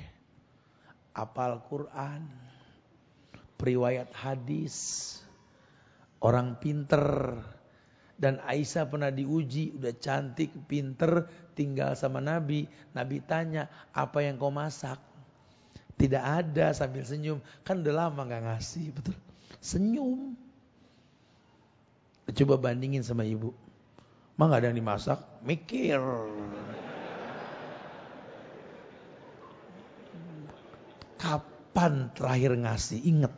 S1: hafal Quran, periwayat hadis, orang pinter. Dan Aisyah pernah diuji, udah cantik, pinter, tinggal sama Nabi. Nabi tanya, apa yang kau masak? Tidak ada, sambil senyum. Kan udah lama gak ngasih, betul? Senyum. Coba bandingin sama ibu. Mah gak ada yang dimasak, mikir. Kapan terakhir ngasih? Ingat.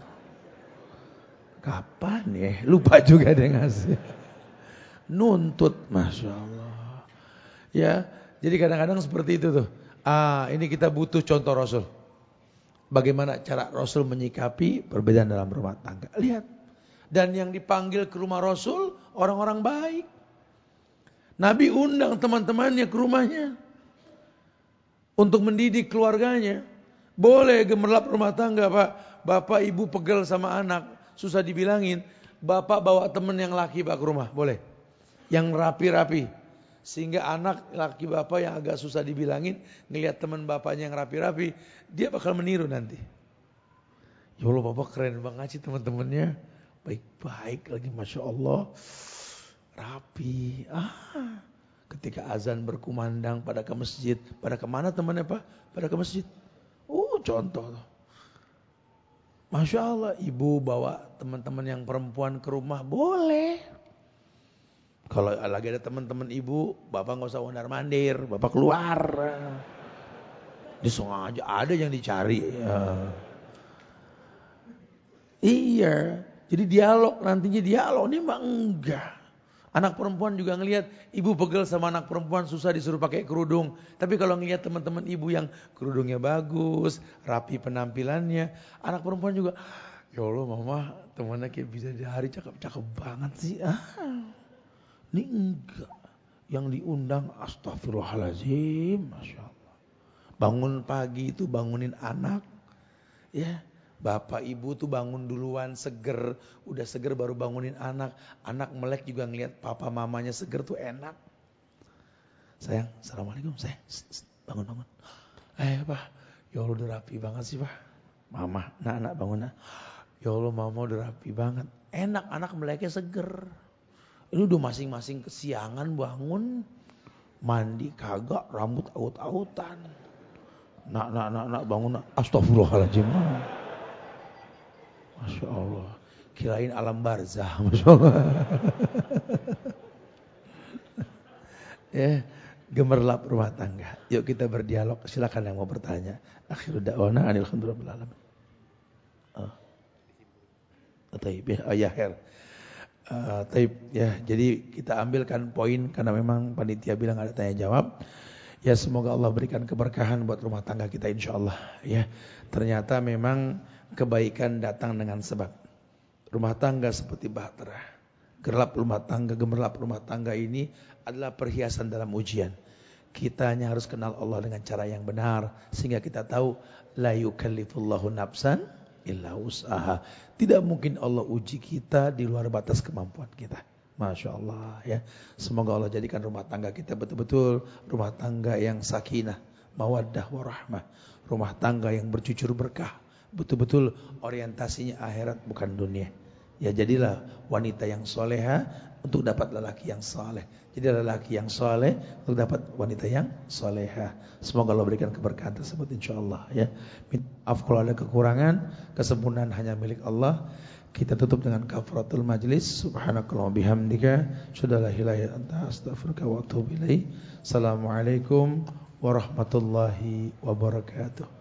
S1: Kapan ya? Lupa juga ada yang ngasih. Nuntut, Masya Allah. Ya, jadi kadang-kadang seperti itu tuh. Ini kita butuh contoh Rasul. Bagaimana cara Rasul menyikapi perbedaan dalam rumah tangga. Lihat. Dan yang dipanggil ke rumah Rasul, orang-orang baik. Nabi undang teman-temannya ke rumahnya untuk mendidik keluarganya. Boleh gemerlap rumah tangga, Pak. Bapak ibu pegel sama anak, susah dibilangin. Bapak bawa teman yang laki Pak ke rumah, boleh. Yang rapi-rapi. Sehingga anak laki bapak yang agak susah dibilangin, ngelihat teman bapaknya yang rapi-rapi, dia bakal meniru nanti. Ya Allah, bapak keren banget sih teman-temannya. Baik-baik lagi, Masya Allah. Rapi. Ketika azan berkumandang pada ke masjid. Pada kemana temannya Pak? Pada ke masjid. Contoh. Masya Allah, ibu bawa teman-teman yang perempuan ke rumah, boleh. Kalau lagi ada teman-teman ibu, bapak gak usah mondar-mandir, bapak keluar. Disengaja ada yang dicari. Iya, jadi dialog, nantinya dialog. Ini mah enggak. Anak perempuan juga ngelihat ibu pegel sama anak perempuan, susah disuruh pakai kerudung. Tapi kalau ngelihat teman-teman ibu yang kerudungnya bagus, rapi penampilannya, anak perempuan juga, ya Allah mama temannya kayak bisa di hari cakep-cakep banget sih. Ini enggak. Yang diundang astagfirullahaladzim, Masya Allah. Bangun pagi itu bangunin anak, ya. Bapak ibu tuh bangun duluan, seger. Udah seger baru bangunin anak. Anak melek juga ngeliat papa mamanya seger tuh enak. Sayang, assalamualaikum sayang. Bangun. Pak, ya Allah udah rapi banget sih Pak. Mama, anak bangun. Ya Allah mama udah rapi banget. Enak, anak meleknya seger. Ini udah masing-masing kesiangan bangun. Mandi kagak, rambut aut-autan. Nak bangun. Astagfirullahaladzim. Masya Allah. Kirain alam barzah. Masya Allah. Ya, gemerlap rumah tangga. Yuk kita berdialog. Silakan yang mau bertanya. Akhirul da'wana alhamdulillah alamin. Taib ya, oh ya Her. Taib ya. Jadi kita ambilkan poin karena memang panitia bilang ada tanya jawab. Ya semoga Allah berikan keberkahan buat rumah tangga kita insyaallah ya. Ternyata memang kebaikan datang dengan sebab. Rumah tangga seperti bahtera. Gelap rumah tangga, gemerlap rumah tangga ini adalah perhiasan dalam ujian. Kita hanya harus kenal Allah dengan cara yang benar sehingga kita tahu la yukallifullahu nafsan illa wus'aha. Tidak mungkin Allah uji kita di luar batas kemampuan kita. Masya Allah ya. Semoga Allah jadikan rumah tangga kita betul-betul rumah tangga yang sakinah, mawaddah warahmah. Rumah tangga yang bercucur berkah. Betul-betul orientasinya akhirat bukan dunia. Ya jadilah wanita yang soleha untuk dapat lelaki yang soleh. Jadi lelaki yang soleh untuk dapat wanita yang soleha. Semoga Allah berikan keberkahan tersebut insyaallah ya. Maaf kalau ada kekurangan, kesempurnaan hanya milik Allah. Kita tutup dengan kafaratul majlis. Subhanakallahumma bihamdika, asyhadu an la ilaha illa anta, astaghfiruka wa atubu ilaik. Assalamualaikum warahmatullahi wabarakatuh.